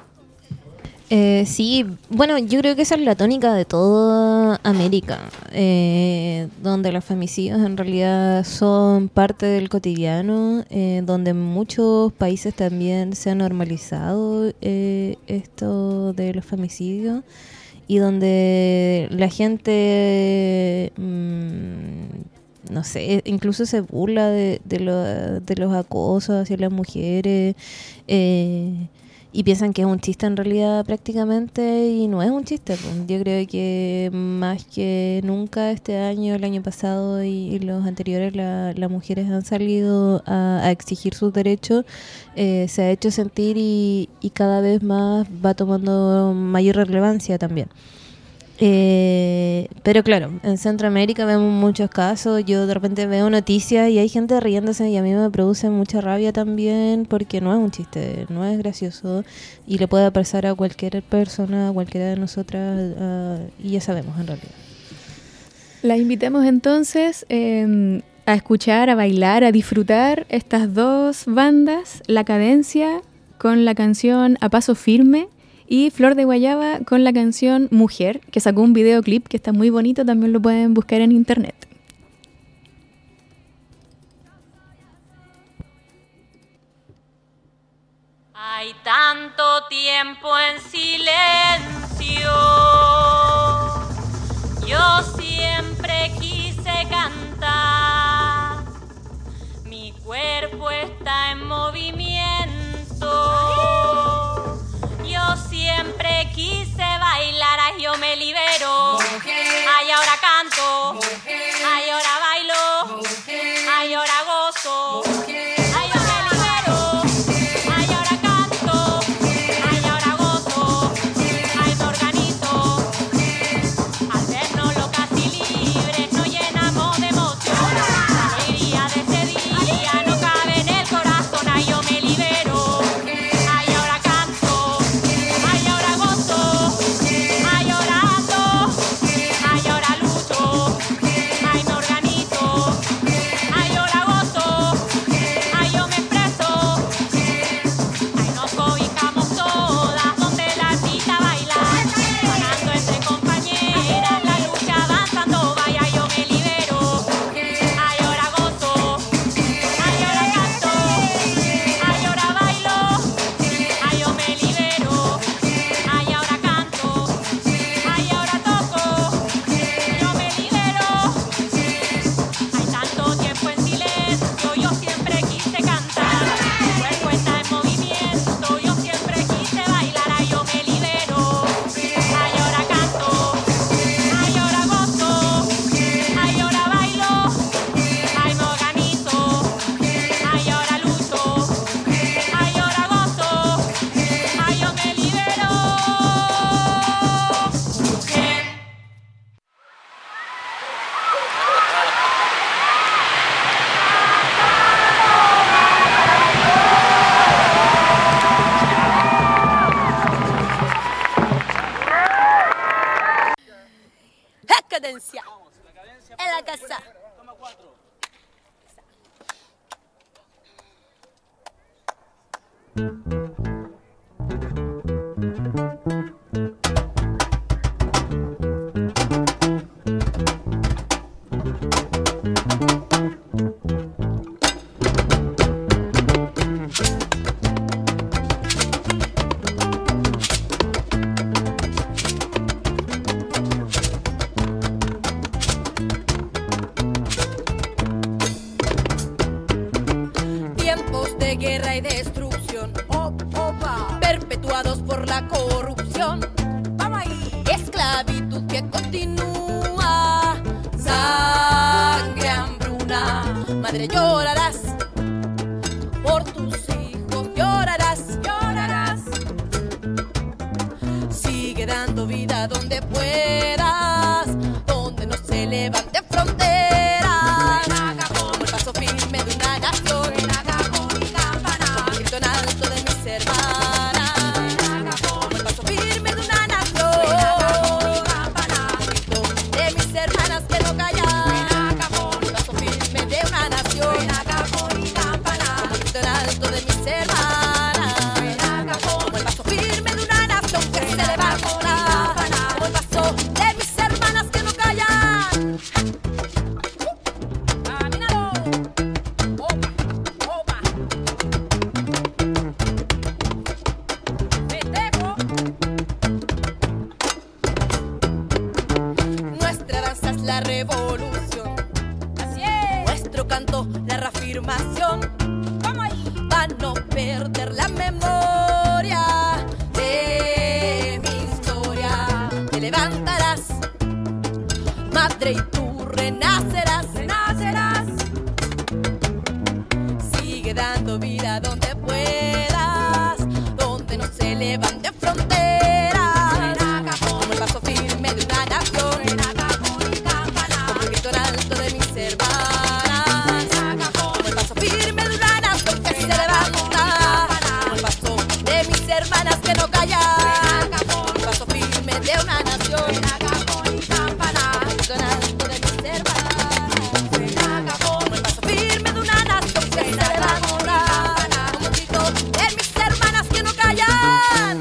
Sí, bueno, yo creo que esa es la tónica de toda América, donde los femicidios en realidad son parte del cotidiano, donde en muchos países también se ha normalizado esto de los femicidios y donde la gente, no sé, incluso se burla de los acosos hacia las mujeres, y piensan que es un chiste en realidad prácticamente, y no es un chiste. Yo creo que más que nunca este año, el año pasado y los anteriores, las mujeres han salido a exigir sus derechos, se ha hecho sentir y cada vez más va tomando mayor relevancia también. Pero claro, en Centroamérica vemos muchos casos. Yo de repente veo noticias y hay gente riéndose y a mí me produce mucha rabia también, porque no es un chiste, no es gracioso y le puede pasar a cualquier persona, a cualquiera de nosotras, y ya sabemos en realidad. La invitamos entonces a escuchar, a bailar, a disfrutar estas dos bandas, La Cadencia con la canción A Paso Firme y Flor de Guayaba con la canción Mujer, que sacó un videoclip que está muy bonito, también lo pueden buscar en internet. Hay tanto tiempo en silencio, yo siempre quise cantar, mi cuerpo está en movimiento. Yo siempre quise bailar, ay, yo me libero. Mujer. Ay, ahora canto. Mujer. Ay, ahora bailo. Mujer. Ay, ahora gozo. Mujer. Ay, yo me libero. Ay, ahora canto. Ay, ahora gozo. Ay, me organizo. Al vernos locas y libres nos llenamos de emoción. La alegría de ese día no cabe en el corazón. Ay, yo me libero. Ay, ahora canto. Ay, ahora gozo. Tiempos de guerra y destrucción, perpetuados por la corrupción. Vamos ahí. Esclavitud que continúa, sangre, hambruna. Madre, llorarás por tus hijos, llorarás, llorarás. Sigue dando vida donde puedas, donde no se levante fronteras. Como el paso firme de una nación, como el grito en alto de mis hermanas. Como el paso firme de una nación, el grito de mis hermanas que no callan. Como el paso firme de una nación, como el grito en alto de mis hermanas. Como el paso firme de una nación que se levanta. Como el paso de mis hermanas que no callan. ¡Camínalo! ¡Opa! ¡Opa! ¡Festejo! Nuestra danza es la revolución. Así es. Nuestro canto, la reafirmación. ¡Vamos ahí! Para no perder la memoria de mi historia. Te levantarás, madre, y tú renacerás. Renacerás. Sigue dando vida donde puedas, donde no se levante fronteras. Como el paso firme de una nación, como el grito en alto de mis hermanas. Como el paso firme de una nación que se levanta. Como el paso de mis hermanas que no callan. Como el paso firme de una nación. Como el grito en alto de mis hermanas. Como el paso firme de una nación que se levanta. Como el grito de mis hermanas que no callan.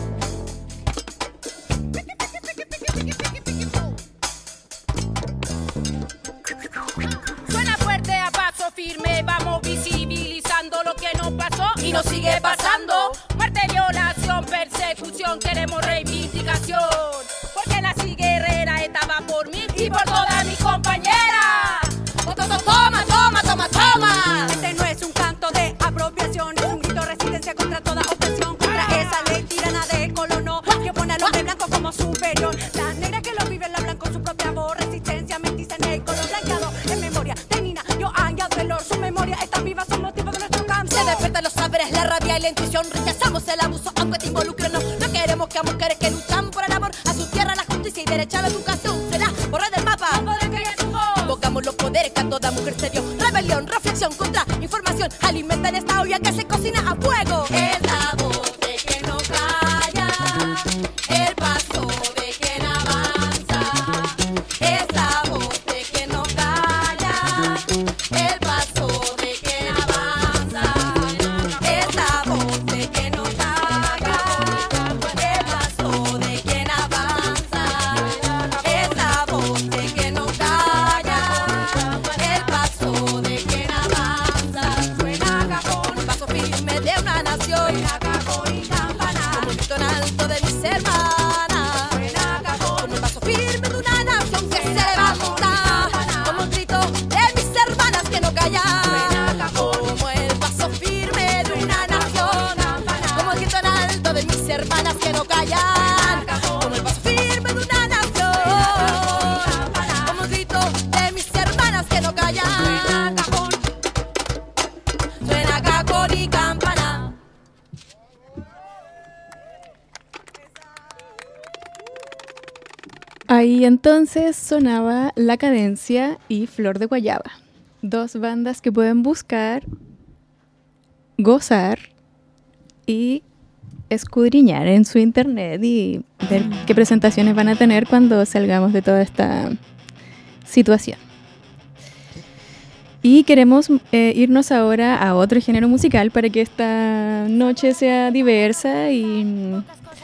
Suena fuerte a paso firme, vamos visibilizando lo que nos pasó y nos sigue pasando. Muerte, violación, persecución, queremos reivindicación. Porque la guerrera estaba por mí y por todas mis compañeras. Toma, toma, toma, toma. Este no es un canto de apropiación, es un grito de resistencia contra toda opresión, contra esa ley tirana de colono que pone al hombre blanco como superior. La negra que lo vive la blanco su propia voz, resistencia, mendiza en el color blanqueado. En memoria de Nina, yo añado el su memoria está viva, son motivos de nuestro canto. Se despiertan los saberes, la rabia y la intuición. Rechazamos el abuso, aunque te involucre no. No queremos que a mujeres que luchan por el amor a su tierra, la justicia y derecha a la educación será borrar del mapa. Invocamos los poderes que a toda mujer se dio. Rebelión, reflexión, contra información. Alimentan esta olla que se cocina a fuego. Es la voz de quien no calla, el paso de quien avanza. Es la voz de quien no calla, el paso de quien avanza. Es la voz de quien no calla, el paso de quien avanza. Es la voz de quien no calla, el paso de quien avanza. Suena cajón, paso firme de una nación. Suena cajón y campana, como el grito en alto de mis hermanas. Suena cajón, como el paso firme de una nación que se levanta. Como el grito de mis hermanas que no callan. Suena cajón, como el paso firme de una nación. Como el grito en alto de mis hermanas que no callan. Como el paso firme de una nación. Como el grito de mis hermanas que no callan. Suena cajón, suena cajón y campana. Ahí entonces sonaba La Cadencia y Flor de Guayaba, dos bandas que pueden buscar, gozar y escudriñar en su internet y ver qué presentaciones van a tener cuando salgamos de toda esta situación. Y queremos irnos ahora a otro género musical para que esta noche sea diversa y...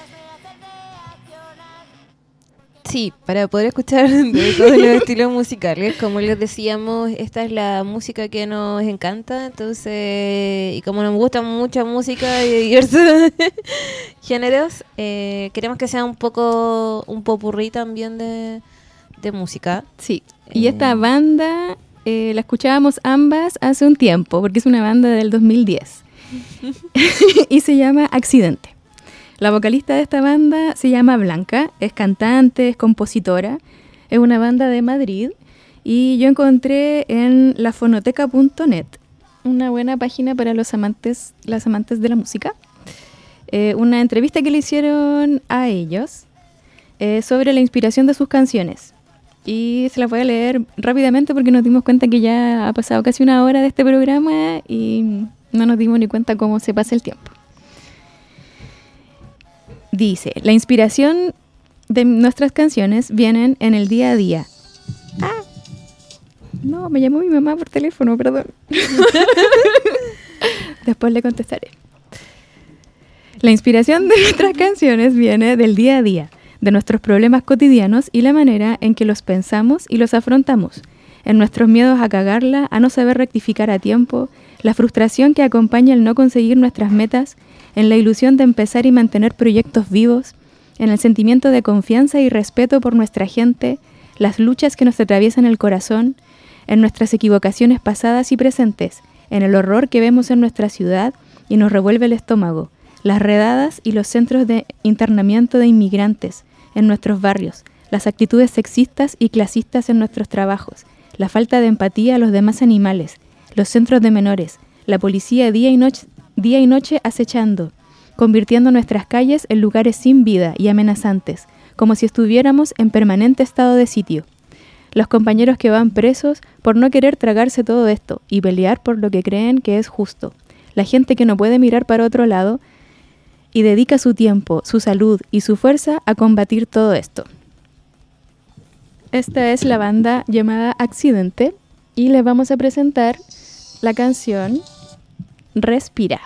Sí, para poder escuchar de todos los estilos musicales. Como les decíamos, esta es la música que nos encanta, entonces, y como nos gusta mucha música y diversos géneros, queremos que sea un poco un popurrí también de música. Sí, y esta banda la escuchábamos ambas hace un tiempo, porque es una banda del 2010, y se llama Accidente. La vocalista de esta banda se llama Blanca, es cantante, es compositora, es una banda de Madrid y yo encontré en lafonoteca.net, una buena página para las amantes de la música, una entrevista que le hicieron a ellos sobre la inspiración de sus canciones. Y se las voy a leer rápidamente porque nos dimos cuenta que ya ha pasado casi una hora de este programa y no nos dimos ni cuenta cómo se pasa el tiempo. Dice, la inspiración de nuestras canciones vienen en el día a día. ¡Ah! No, me llamó mi mamá por teléfono, perdón. Después le contestaré. La inspiración de nuestras canciones viene del día a día, de nuestros problemas cotidianos y la manera en que los pensamos y los afrontamos, en nuestros miedos a cagarla, a no saber rectificar a tiempo, la frustración que acompaña el no conseguir nuestras metas, en la ilusión de empezar y mantener proyectos vivos, en el sentimiento de confianza y respeto por nuestra gente, las luchas que nos atraviesan el corazón, en nuestras equivocaciones pasadas y presentes, en el horror que vemos en nuestra ciudad y nos revuelve el estómago, las redadas y los centros de internamiento de inmigrantes en nuestros barrios, las actitudes sexistas y clasistas en nuestros trabajos, la falta de empatía a los demás animales, los centros de menores, la policía día y noche acechando, convirtiendo nuestras calles en lugares sin vida y amenazantes, como si estuviéramos en permanente estado de sitio. Los compañeros que van presos por no querer tragarse todo esto y pelear por lo que creen que es justo. La gente que no puede mirar para otro lado y dedica su tiempo, su salud y su fuerza a combatir todo esto. Esta es la banda llamada Accidente y les vamos a presentar la canción Respira.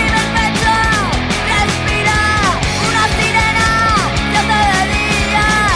Respira, una sirena, ya te de día.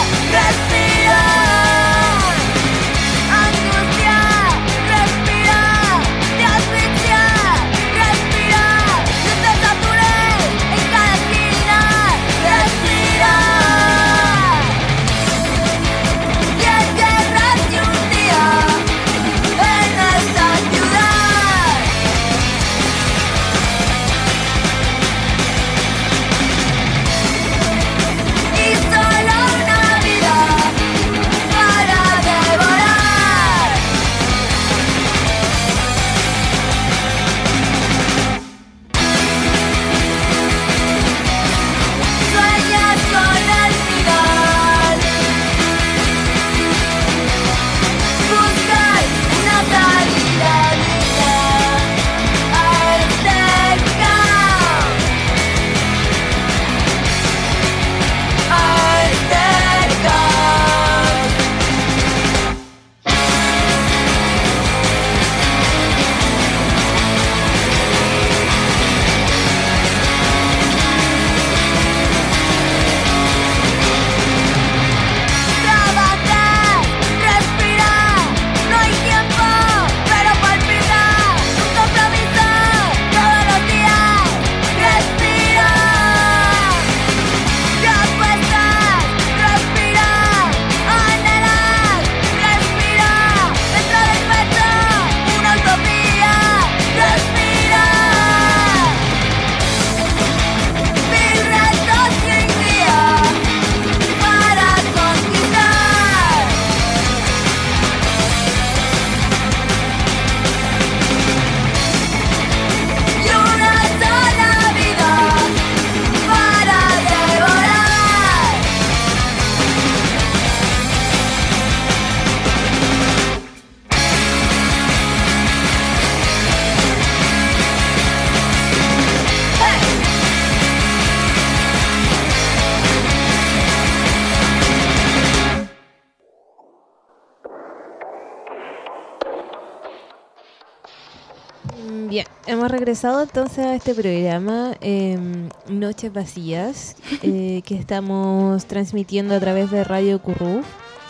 Bien, hemos regresado entonces a este programa Noches Vacías, que estamos transmitiendo a través de Radio Currú.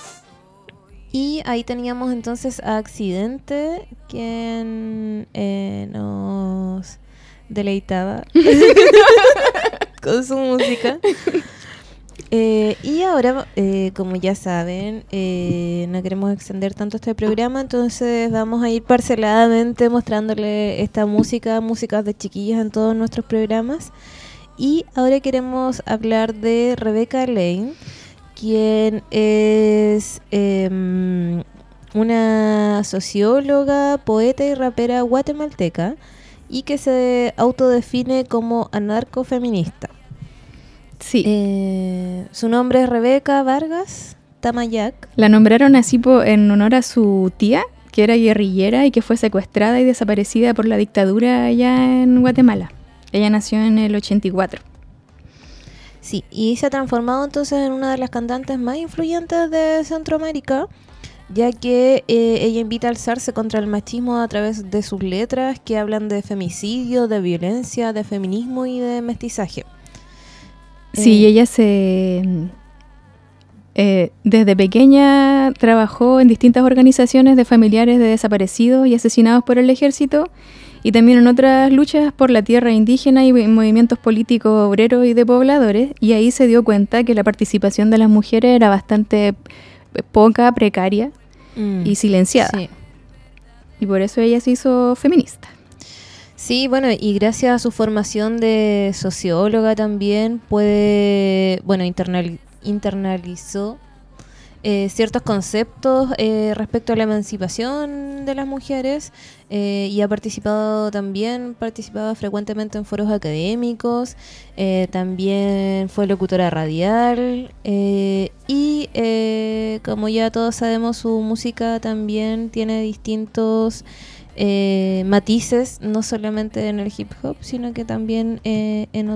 Y ahí teníamos entonces a Accidente, quien nos deleitaba con su música. Y ahora, como ya saben, no queremos extender tanto este programa, entonces vamos a ir parceladamente mostrándole esta músicas de chiquillas en todos nuestros programas. Y ahora queremos hablar de Rebeca Lane, quien es una socióloga, poeta y rapera guatemalteca, y que se autodefine como anarcofeminista. Sí. Su nombre es Rebeca Vargas Tamayac. La nombraron así en honor a su tía, que era guerrillera y que fue secuestrada y desaparecida por la dictadura allá en Guatemala. Ella nació en el 84. Sí, y se ha transformado entonces en una de las cantantes más influyentes de Centroamérica, ya que ella invita a alzarse contra el machismo a través de sus letras que hablan de femicidio, de violencia, de feminismo y de mestizaje. Sí, ella desde pequeña trabajó en distintas organizaciones de familiares de desaparecidos y asesinados por el ejército, y también en otras luchas por la tierra indígena y movimientos políticos obreros y de pobladores, y ahí se dio cuenta que la participación de las mujeres era bastante poca, precaria y silenciada. Sí. Y por eso ella se hizo feminista. Sí, bueno, y gracias a su formación de socióloga también internalizó ciertos conceptos respecto a la emancipación de las mujeres, y ha participado frecuentemente en foros académicos, también fue locutora radial, y como ya todos sabemos, su música también tiene distintos matices, no solamente en el hip hop, sino que también en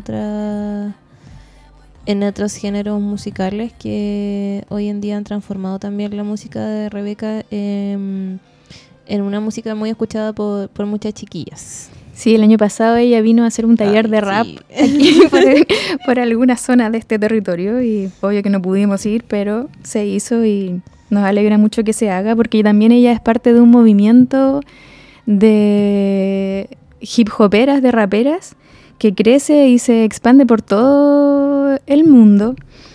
otros géneros musicales que hoy en día han transformado también la música de Rebeca en una música muy escuchada por muchas chiquillas. Sí, el año pasado ella vino a hacer un taller de rap aquí por alguna zona de este territorio, y obvio que no pudimos ir, pero se hizo y nos alegra mucho que se haga, porque también ella es parte de un movimiento de hip hoperas, de raperas, que crece y se expande por todo el mundo,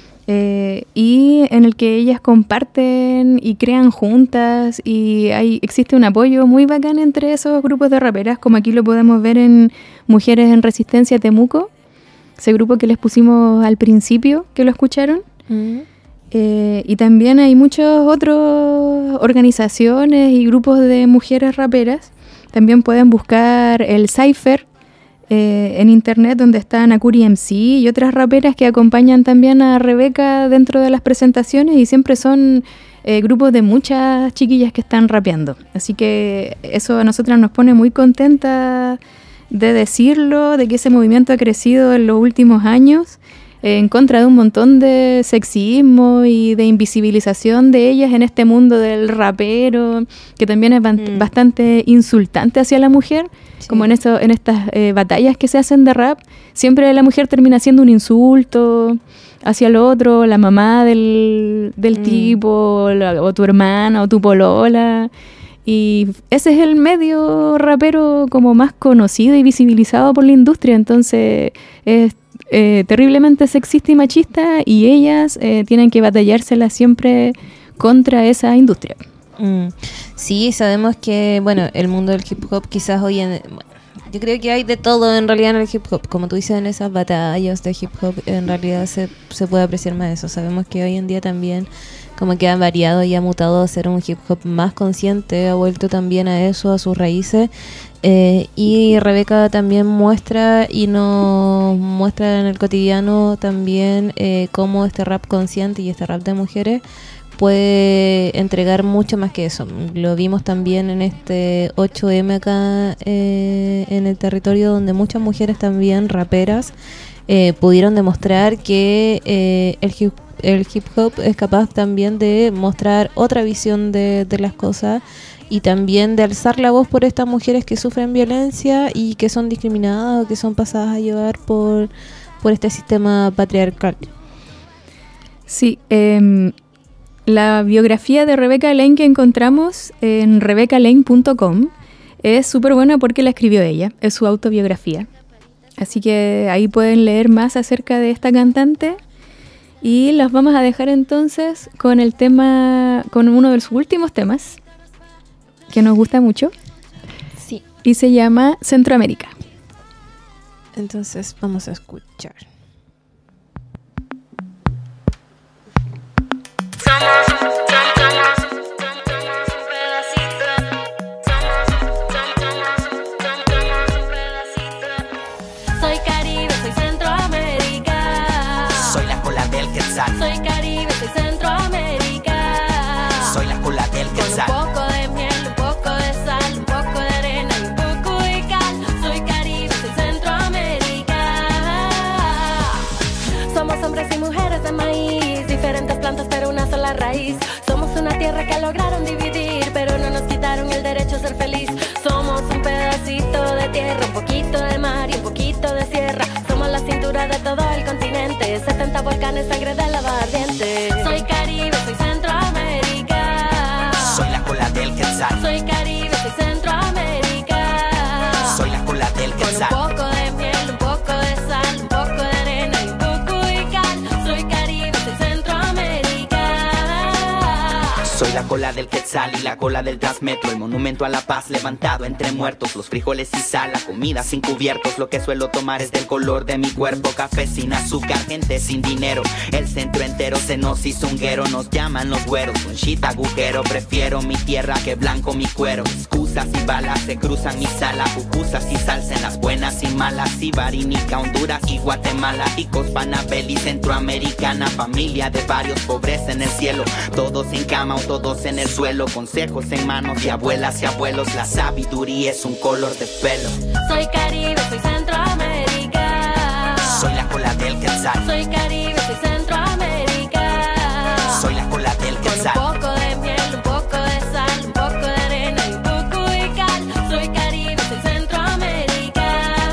y en el que ellas comparten y crean juntas, y existe un apoyo muy bacán entre esos grupos de raperas, como aquí lo podemos ver en Mujeres en Resistencia Temuco, ese grupo que les pusimos al principio, que lo escucharon. Y también hay muchas otras organizaciones y grupos de mujeres raperas. También pueden buscar el Cypher en internet, donde está Nakuri MC y otras raperas que acompañan también a Rebeca dentro de las presentaciones, y siempre son grupos de muchas chiquillas que están rapeando. Así que eso a nosotras nos pone muy contentas de decirlo, de que ese movimiento ha crecido en los últimos años, en contra de un montón de sexismo y de invisibilización de ellas en este mundo del rapero, que también es bastante insultante hacia la mujer. Sí. Como en estas batallas que se hacen de rap, siempre la mujer termina siendo un insulto hacia el otro, la mamá del tipo, o tu hermana, o tu polola. Y ese es el medio rapero como más conocido y visibilizado por la industria, entonces es terriblemente sexista y machista, y ellas tienen que batallársela siempre contra esa industria. Sí, sabemos que, bueno, el mundo del hip hop quizás yo creo que hay de todo en realidad en el hip hop, como tú dices, en esas batallas de hip hop en realidad se puede apreciar más eso. Sabemos que hoy en día también como que ha variado y ha mutado a ser un hip hop más consciente, ha vuelto también a eso, a sus raíces, y Rebeca también muestra y nos muestra en el cotidiano también cómo este rap consciente y este rap de mujeres puede entregar mucho más que eso. Lo vimos también en este 8M acá en el territorio, donde mujeres también raperas pudieron demostrar que el hip hop es capaz también de mostrar otra visión de las cosas y también de alzar la voz por estas mujeres que sufren violencia y que son discriminadas o que son pasadas a llevar por este sistema patriarcal. Sí, la biografía de Rebecca Lane que encontramos en RebeccaLane.com es súper buena porque la escribió ella, es su autobiografía. Así que ahí pueden leer más acerca de esta cantante. Y los vamos a dejar entonces con el tema, con uno de sus últimos temas, que nos gusta mucho. Sí. Y se llama Centroamérica. Entonces vamos a escuchar. Soy Caribe, soy Centroamérica. Soy la cola del Quetzal. Soy Caribe, soy Centroamérica. Soy la cola del Quetzal. Con un poco de miel, un poco de sal, un poco de arena y un poco de cal. Soy Caribe, soy Centroamérica. Somos hombres y mujeres de maíz, diferentes plantas pero una sola raíz. Somos una tierra que lograron dividir, pero no nos quitaron el derecho a ser feliz. Somos un pedacito de tierra, un poquito de mar y un poquito de sierra. Somos la cintura de todo el continente, 70 volcanes, sangre de lava ardiente. Soy Caribe, soy Centroamérica. Soy la cola del Quetzal. Soy Caribe, soy Centroamérica. Soy la cola del Quetzal. Con un poco de miel, un poco de sal, un poco de arena y un poco de cal. Soy Caribe, soy Centroamérica. Soy la cola del Quetzal y la cola del Transmetro, el monumento a la paz levantado entre muertos, los frijoles y sal, la comida sin cubiertos, lo que suelo tomar es del color de mi cuerpo, café sin azúcar, gente sin dinero, el centro entero se nos hizo un guero, nos llaman los güeros, un shit agujero, prefiero mi tierra que blanco mi cuero, excusas y balas se cruzan mi sala, pupusas y salsa en las buenas y malas, Ibarinica, Honduras y Guatemala, Ticos, Panabel centroamericana, familia de varios pobres en el cielo, todos en cama o todos en el suelo, consejos en manos de abuelas y abuelos, la sabiduría es un color de pelo. Soy Caribe, soy Centroamérica. Soy la cola del Quetzal. Soy Caribe, soy Centroamérica. Soy la cola del Quetzal. Con un poco de miel, un poco de sal, un poco de arena y un poco de cal. Soy Caribe, soy Centroamérica.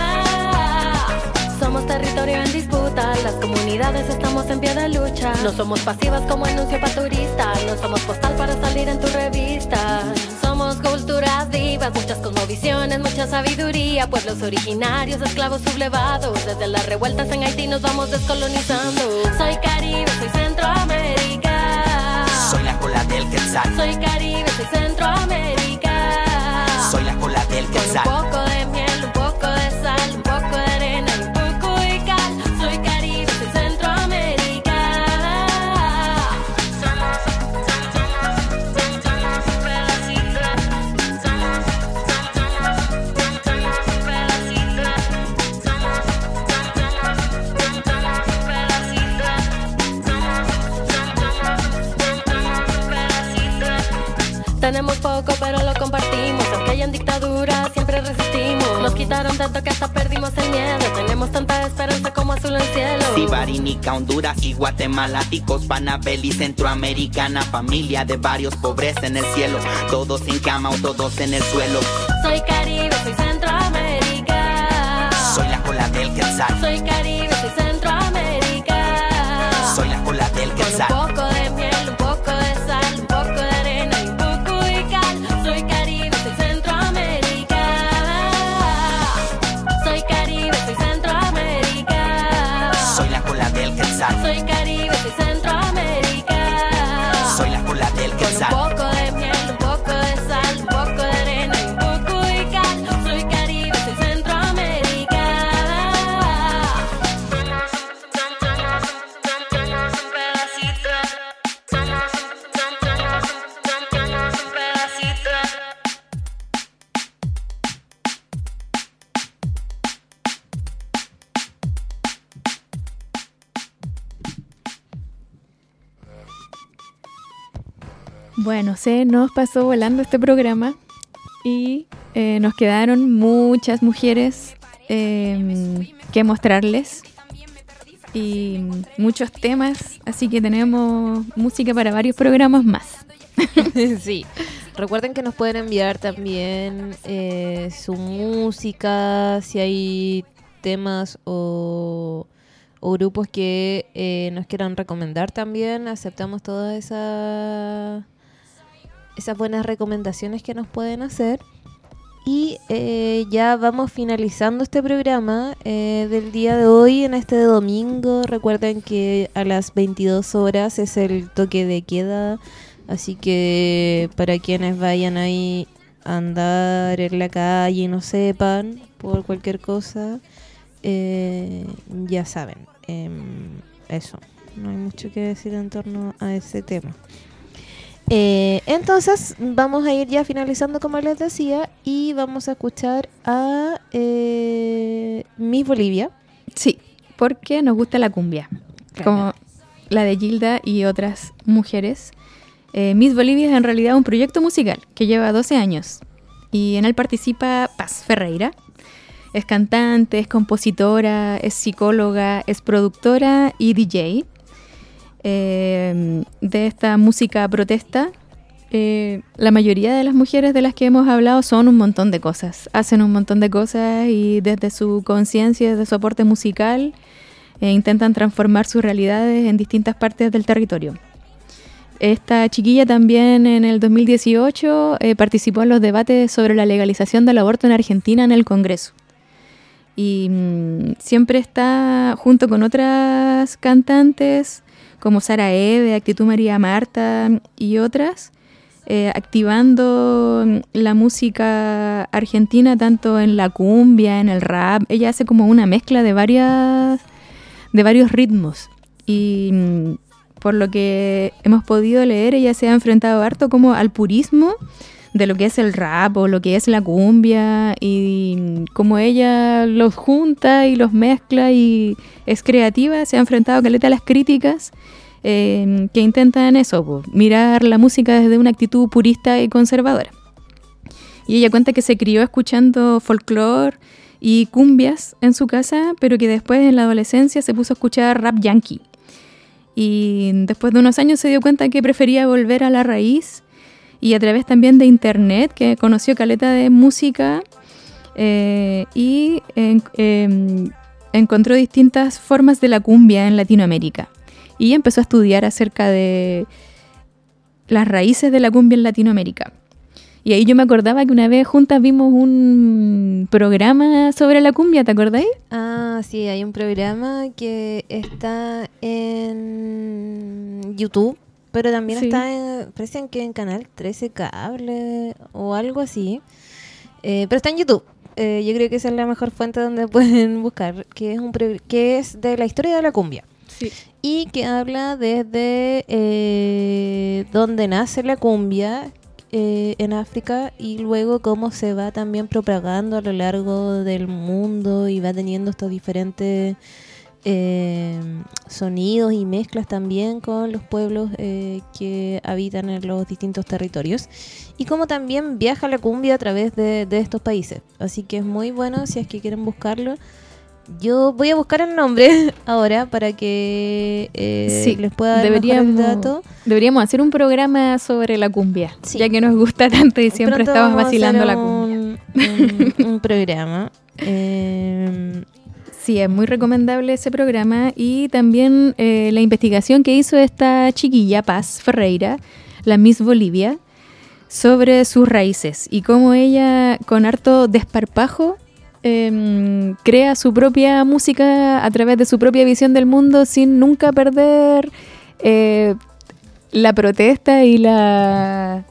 Somos territorio en disputa, las comunidades estamos en pie de lucha. No somos pasivas como anuncio para turistas, no somos postal para salir en tu revista. Somos culturas vivas, muchas cosmovisiones, mucha sabiduría, pueblos originarios, esclavos sublevados. Desde las revueltas en Haití nos vamos descolonizando. Soy Caribe, soy Centroamérica. Soy la cola del Quetzal. Soy Caribe, soy Centroamérica. Soy la cola del Quetzal. Con un poco de miel, un poco de sal, un poco de arena y un poco de cal. Soy Caribe, soy Centroamérica. Somos un pedacito. Somos un pedacito. Somos un pedacito. Tenemos poco pero lo compartimos, aunque hayan dictaduras siempre resistimos. Nos quitaron tanto que hasta perdimos el miedo, tenemos tanta esperanza como azul en el cielo. Ibarinica, Honduras y Guatemala, Ticos, Panabel y centroamericana, familia de varios pobres en el cielo, todos en cama o todos en el suelo. Soy Caribe, soy Centroamérica. Soy la cola del Quetzal. Soy Caribe, soy Centroamérica. Soy la cola del Quetzal. Con un poco de miel, un poco de sal, un poco de arena y un poco de cal. Soy Caribe, soy Centroamérica. Soy Caribe, soy Centroamérica. Soy la cola del Quetzal. Soy Caribe, soy Centroamérica. Soy la cola del Quetzal. Con un poco de miel, un poco de sal, un poco de arena y un poco de cal. Soy Caribe, soy Centroamérica. Somos un pedacito. Somos un pedacito. Bueno, se nos pasó volando este programa y nos quedaron muchas mujeres que mostrarles y muchos temas, así que tenemos música para varios programas más. Sí. Recuerden que nos pueden enviar también su música, si hay temas o grupos que nos quieran recomendar también. Aceptamos todas esas buenas recomendaciones que nos pueden hacer. Y ya vamos finalizando este programa del día de hoy, en este domingo. Recuerden que a las 22 horas es el toque de queda. Así que para quienes vayan ahí a andar en la calle y no sepan por cualquier cosa, ya saben. Eso, no hay mucho que decir en torno a ese tema. Entonces vamos a ir ya finalizando, como les decía, y vamos a escuchar a Miss Bolivia. Sí, porque nos gusta la cumbia, claro, como la de Gilda y otras mujeres. Miss Bolivia es en realidad un proyecto musical que lleva 12 años y en él participa Paz Ferreira. Es cantante, es compositora, es psicóloga, es productora y DJ de esta música protesta. La mayoría de las mujeres de las que hemos hablado son un montón de cosas, hacen un montón de cosas y desde su conciencia, desde su aporte musical, intentan transformar sus realidades en distintas partes del territorio. Esta chiquilla también en el 2018 participó en los debates sobre la legalización del aborto en Argentina en el Congreso. Y siempre está junto con otras cantantes como Sara Eve, Actitud María Marta y otras, activando la música argentina tanto en la cumbia, en el rap. Ella hace como una mezcla de varios ritmos y por lo que hemos podido leer, ella se ha enfrentado harto como al purismo de lo que es el rap o lo que es la cumbia, y como ella los junta y los mezcla y es creativa, se ha enfrentado caleta a las críticas que intentan eso, mirar la música desde una actitud purista y conservadora. Y ella cuenta que se crió escuchando folclore y cumbias en su casa, pero que después en la adolescencia se puso a escuchar rap yankee. Y después de unos años se dio cuenta que prefería volver a la raíz, y a través también de internet, que conoció caleta de música y encontró distintas formas de la cumbia en Latinoamérica. Y empezó a estudiar acerca de las raíces de la cumbia en Latinoamérica. Y ahí yo me acordaba que una vez juntas vimos un programa sobre la cumbia, ¿te acordáis? Ah, sí, hay un programa que está en YouTube, pero también Sí. está, parece que en Canal 13 Cable o algo así. Pero está en YouTube. Yo creo que esa es la mejor fuente donde pueden buscar, que es que es de la historia de la cumbia. Sí. Y que habla desde donde nace la cumbia en África y luego cómo se va también propagando a lo largo del mundo y va teniendo estos diferentes sonidos y mezclas también con los pueblos que habitan en los distintos territorios, y cómo también viaja la cumbia a través de estos países. Así que es muy bueno si es que quieren buscarlo. Yo voy a buscar el nombre ahora para que les pueda dar mejor el dato. Deberíamos hacer un programa sobre la cumbia, Sí. ya que nos gusta tanto y siempre Pronto estamos vamos a vacilando hacer la cumbia. un programa. Sí, es muy recomendable ese programa, y también la investigación que hizo esta chiquilla, Paz Ferreira, la Miss Bolivia, sobre sus raíces y cómo ella, con harto desparpajo, crea su propia música a través de su propia visión del mundo sin nunca perder la protesta y la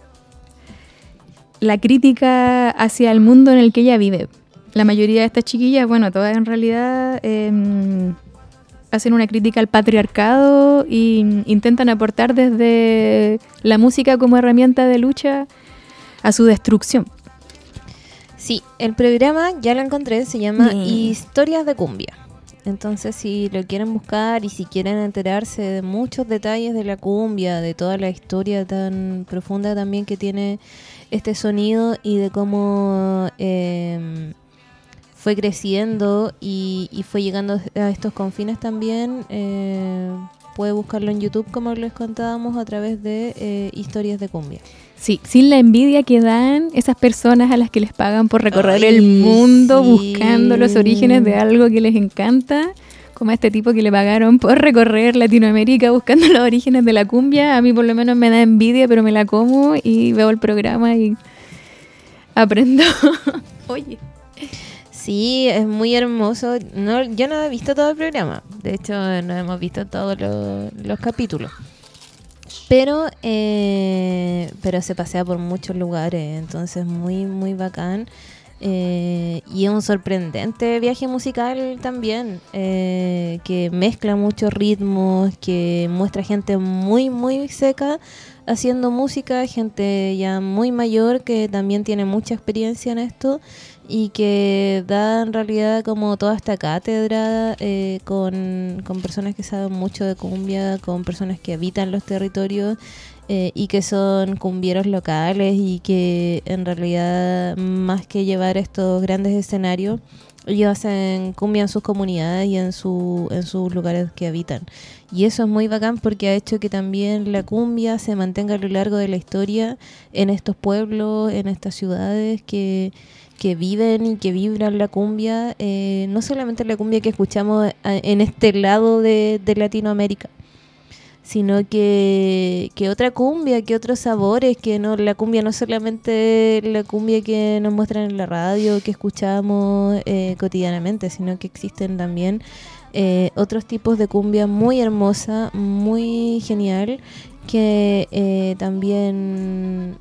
crítica hacia el mundo en el que ella vive. La mayoría de estas chiquillas, bueno, todas en realidad hacen una crítica al patriarcado e intentan aportar desde la música como herramienta de lucha a su destrucción. Sí, el programa ya lo encontré, se llama Historias de Cumbia. Entonces, si lo quieren buscar y si quieren enterarse de muchos detalles de la cumbia, de toda la historia tan profunda también que tiene este sonido y de cómo fue creciendo y fue llegando a estos confines también, puede buscarlo en YouTube, como les contábamos, a través de Historias de Cumbia. Sí, sin la envidia que dan esas personas a las que les pagan por recorrer el mundo buscando los orígenes de algo que les encanta, como a este tipo que le pagaron por recorrer Latinoamérica buscando los orígenes de la cumbia. A mí por lo menos me da envidia, pero me la como y veo el programa y aprendo. Oye. Sí, es muy hermoso. Yo no he visto todo el programa. De hecho, no hemos visto todos los capítulos. Pero se pasea por muchos lugares, entonces muy, muy bacán. Y es un sorprendente viaje musical también, que mezcla muchos ritmos, que muestra gente muy, muy seca haciendo música, gente ya muy mayor que también tiene mucha experiencia en esto y que da en realidad como toda esta cátedra con personas que saben mucho de cumbia, con personas que habitan los territorios y que son cumbieros locales y que en realidad más que llevar estos grandes escenarios, ellos hacen cumbia en sus comunidades y en sus lugares que habitan. Y eso es muy bacán porque ha hecho que también la cumbia se mantenga a lo largo de la historia en estos pueblos, en estas ciudades que viven y que vibran la cumbia, no solamente la cumbia que escuchamos en este lado de Latinoamérica, sino que otra cumbia, que otros sabores, que no, la cumbia no solamente la cumbia que nos muestran en la radio, que escuchamos cotidianamente, sino que existen también otros tipos de cumbia muy hermosa, muy genial, que también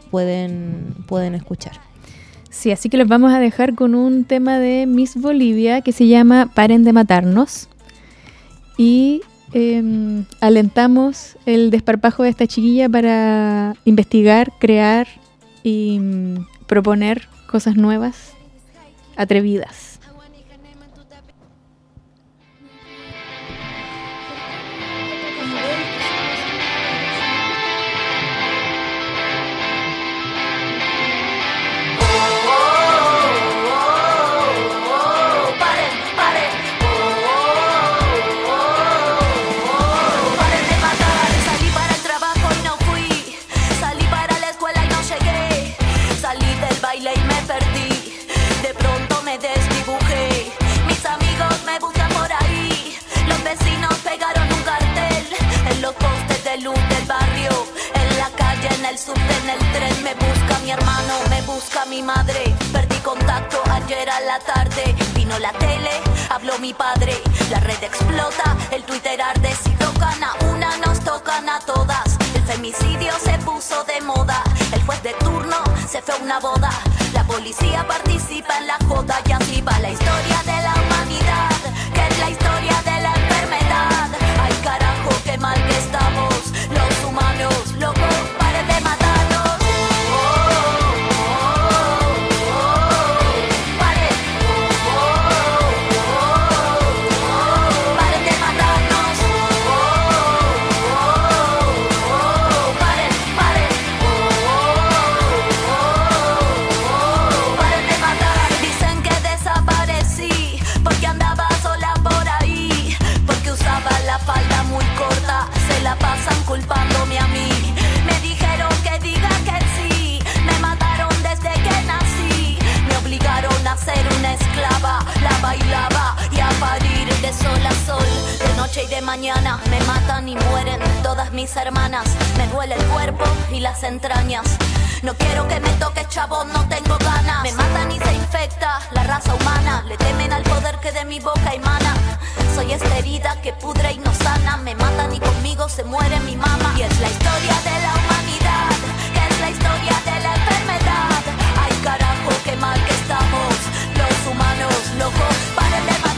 pueden escuchar. Sí, así que los vamos a dejar con un tema de Miss Bolivia que se llama Paren de matarnos. Y alentamos el desparpajo de esta chiquilla para investigar, crear y proponer cosas nuevas, atrevidas. En el tren me busca mi hermano, me busca mi madre. Perdí contacto ayer a la tarde. Vino la tele, habló mi padre. La red explota, el Twitter arde. Si tocan a una, nos tocan a todas. El femicidio se puso de moda. El juez de turno se fue a una boda. La policía participa en la joda. Y así va la historia de la humanidad, que es la historia de la enfermedad. Ay carajo, qué mal que estamos los humanos, locos. Culpándome a mí, me dijeron que diga que sí, me mataron desde que nací, me obligaron a ser una esclava, la bailaba y a parir de sol a sol, de noche y de mañana, me matan y mueren todas mis hermanas, me duele el cuerpo y las entrañas, no quiero que me toque chavo, no tengo ganas, me matan y se infecta la raza humana, le temen al poder que de mi boca emana. Soy esta herida que pudre y no sana. Me matan y conmigo se muere mi mamá. Y es la historia de la humanidad, que es la historia de la enfermedad. Ay carajo, qué mal que estamos los humanos, locos, paren de matarnos.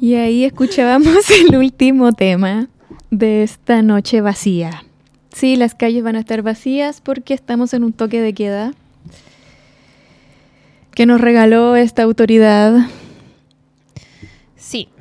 Y ahí escuchábamos el último tema de esta noche vacía. Sí, las calles van a estar vacías porque estamos en un toque de queda que nos regaló esta autoridad. Sí.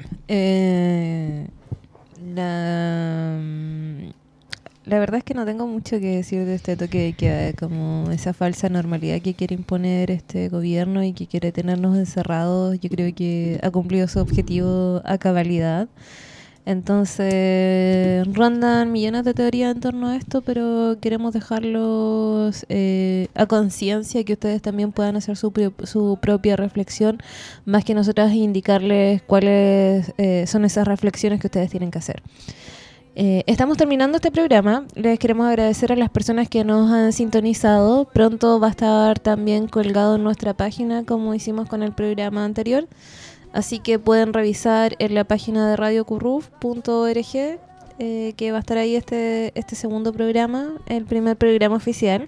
La verdad es que no tengo mucho que decir de este toque de queda, como esa falsa normalidad que quiere imponer este gobierno y que quiere tenernos encerrados. Yo creo que ha cumplido su objetivo a cabalidad. Entonces rondan millones de teorías en torno a esto, pero queremos dejarlos a conciencia, que ustedes también puedan hacer su propia reflexión, más que nosotras indicarles cuáles son esas reflexiones que ustedes tienen que hacer. Estamos terminando este programa. Les queremos agradecer a las personas que nos han sintonizado. Pronto va a estar también colgado en nuestra página, como hicimos con el programa anterior. Así que pueden revisar en la página de radiocurruf.org, que va a estar ahí este segundo programa, el primer programa oficial.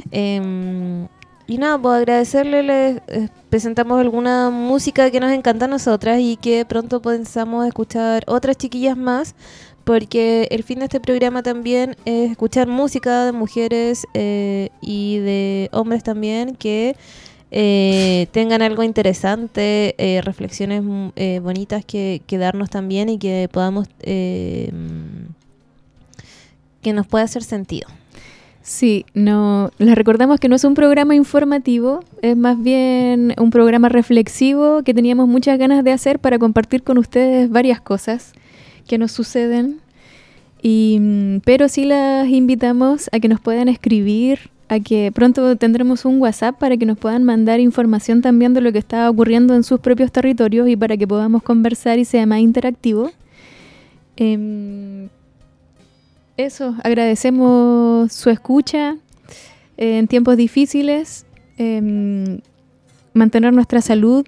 Y nada, pues agradecerles, les presentamos alguna música que nos encanta a nosotras y que pronto pensamos escuchar otras chiquillas más, porque el fin de este programa también es escuchar música de mujeres y de hombres también que tengan algo interesante, reflexiones bonitas que darnos también y que podamos que nos pueda hacer sentido. Sí, no, les recordamos que no es un programa informativo, es más bien un programa reflexivo que teníamos muchas ganas de hacer para compartir con ustedes varias cosas que nos suceden, pero sí las invitamos a que nos puedan escribir, a que pronto tendremos un WhatsApp para que nos puedan mandar información también de lo que está ocurriendo en sus propios territorios y para que podamos conversar y sea más interactivo. Eso, agradecemos su escucha en tiempos difíciles, mantener nuestra salud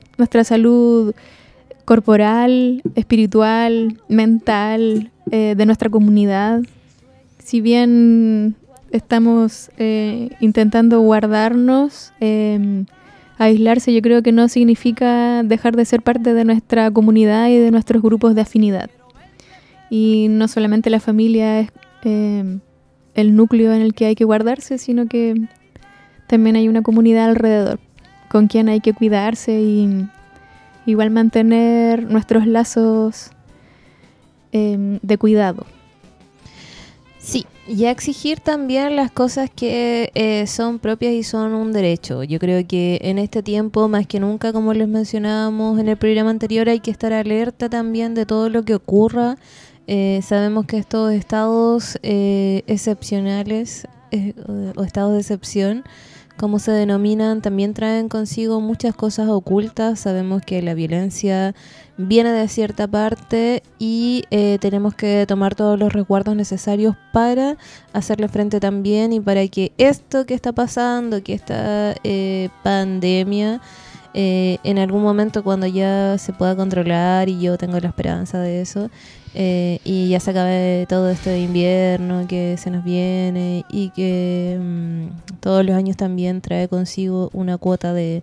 corporal, espiritual, mental, de nuestra comunidad. Si bien estamos intentando guardarnos, aislarse, yo creo que no significa dejar de ser parte de nuestra comunidad y de nuestros grupos de afinidad. Y no solamente la familia es el núcleo en el que hay que guardarse, sino que también hay una comunidad alrededor con quien hay que cuidarse y igual mantener nuestros lazos de cuidado. Sí, y a exigir también las cosas que son propias y son un derecho. Yo creo que en este tiempo, más que nunca, como les mencionábamos en el programa anterior, hay que estar alerta también de todo lo que ocurra. Sabemos que estos estados excepcionales o estados de excepción, como se denominan, también traen consigo muchas cosas ocultas. Sabemos que la violencia viene de cierta parte y tenemos que tomar todos los resguardos necesarios para hacerle frente también y para que esto que está pasando, que esta pandemia, en algún momento cuando ya se pueda controlar, y yo tengo la esperanza de eso, y ya se acabe todo esto de invierno que se nos viene y que todos los años también trae consigo una cuota de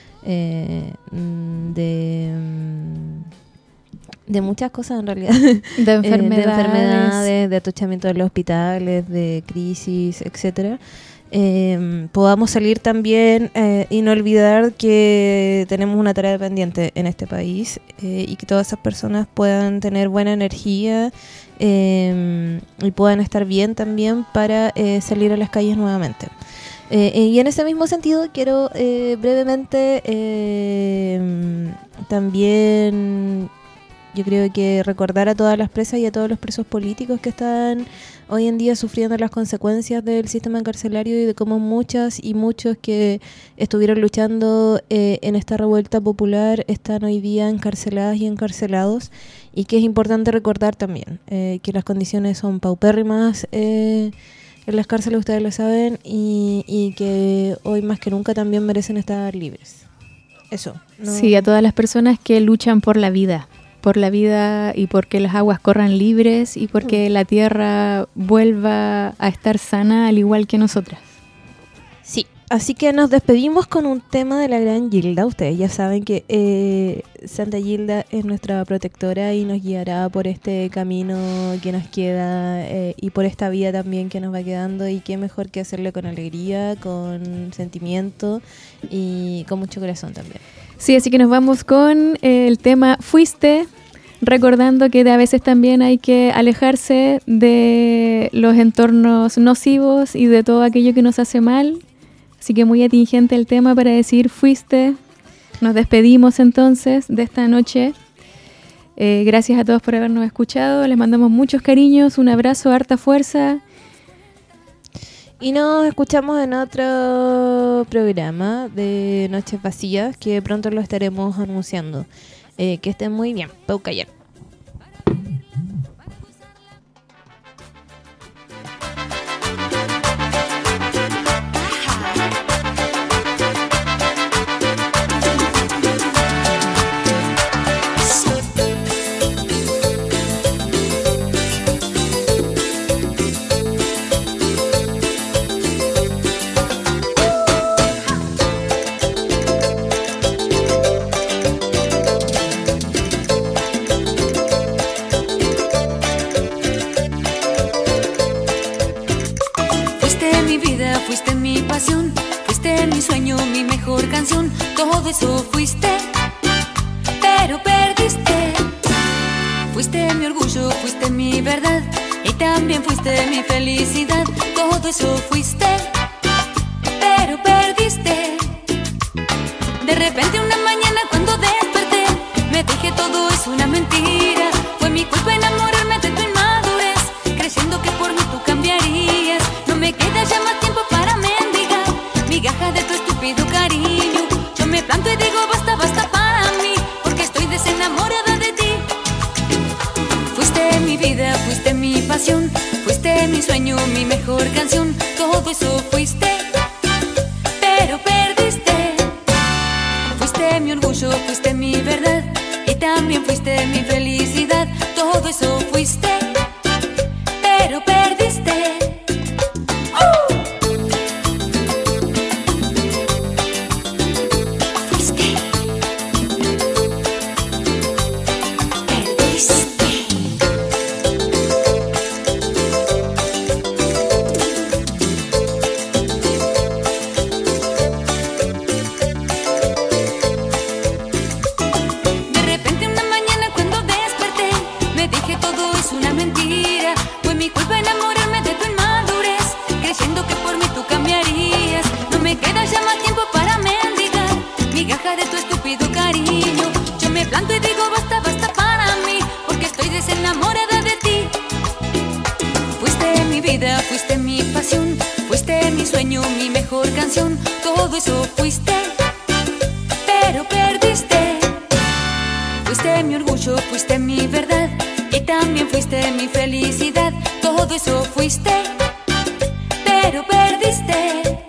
muchas cosas en realidad, de enfermedades, de atochamiento de los hospitales, de crisis, etcétera. Podamos salir también y no olvidar que tenemos una tarea pendiente en este país, y que todas esas personas puedan tener buena energía y puedan estar bien también para salir a las calles nuevamente. Y en ese mismo sentido quiero brevemente también, yo creo que recordar a todas las presas y a todos los presos políticos que están hoy en día sufriendo las consecuencias del sistema carcelario y de cómo muchas y muchos que estuvieron luchando en esta revuelta popular están hoy día encarceladas y encarcelados, y que es importante recordar también que las condiciones son paupérrimas en las cárceles, ustedes lo saben, y que hoy más que nunca también merecen estar libres. Eso, ¿no? Sí, a todas las personas que luchan por la vida y porque las aguas corran libres y porque la tierra vuelva a estar sana al igual que nosotras. Sí, Así que nos despedimos con un tema de la gran Gilda. Ustedes ya saben que Santa Gilda es nuestra protectora y nos guiará por este camino que nos queda y por esta vida también que nos va quedando, y qué mejor que hacerlo con alegría, con sentimiento y con mucho corazón también. Sí, así que nos vamos con el tema Fuiste, recordando que a veces también hay que alejarse de los entornos nocivos y de todo aquello que nos hace mal. Así que muy atingente el tema para decir fuiste. Nos despedimos entonces de esta noche. Gracias a todos por habernos escuchado. Les mandamos muchos cariños, un abrazo, harta fuerza. Y nos escuchamos en otro programa de Noches Vacías, que pronto lo estaremos anunciando. Que estén muy bien. Pau callar. Fuiste mi sueño, mi mejor canción, todo eso fuiste, pero perdiste. Fuiste mi orgullo, fuiste mi verdad, y también fuiste mi felicidad, todo eso fuiste, pero perdiste. De repente una mañana cuando desperté, me dije todo es una mentira, fue mi culpa enamorarme de tu inmadurez, creyendo que por mí tú cambiarías, no me queda ya más tiempo para mendigar migajas de tu estúpido cariño. Yo me planto y digo basta, basta para mí, porque estoy desenamorada de ti. Fuiste mi vida, fuiste mi pasión, fuiste mi sueño, mi mejor canción, todo eso fuiste, pero perdiste. Fuiste mi orgullo, fuiste mi verdad, y también fuiste mi felicidad, todo eso fuiste, pero perdiste. De tu estúpido cariño, yo me planto y digo basta, basta para mí, porque estoy desenamorada de ti. Fuiste mi vida, fuiste mi pasión, fuiste mi sueño, mi mejor canción, todo eso fuiste, pero perdiste. Fuiste mi orgullo, fuiste mi verdad, y también fuiste mi felicidad, todo eso fuiste, pero perdiste.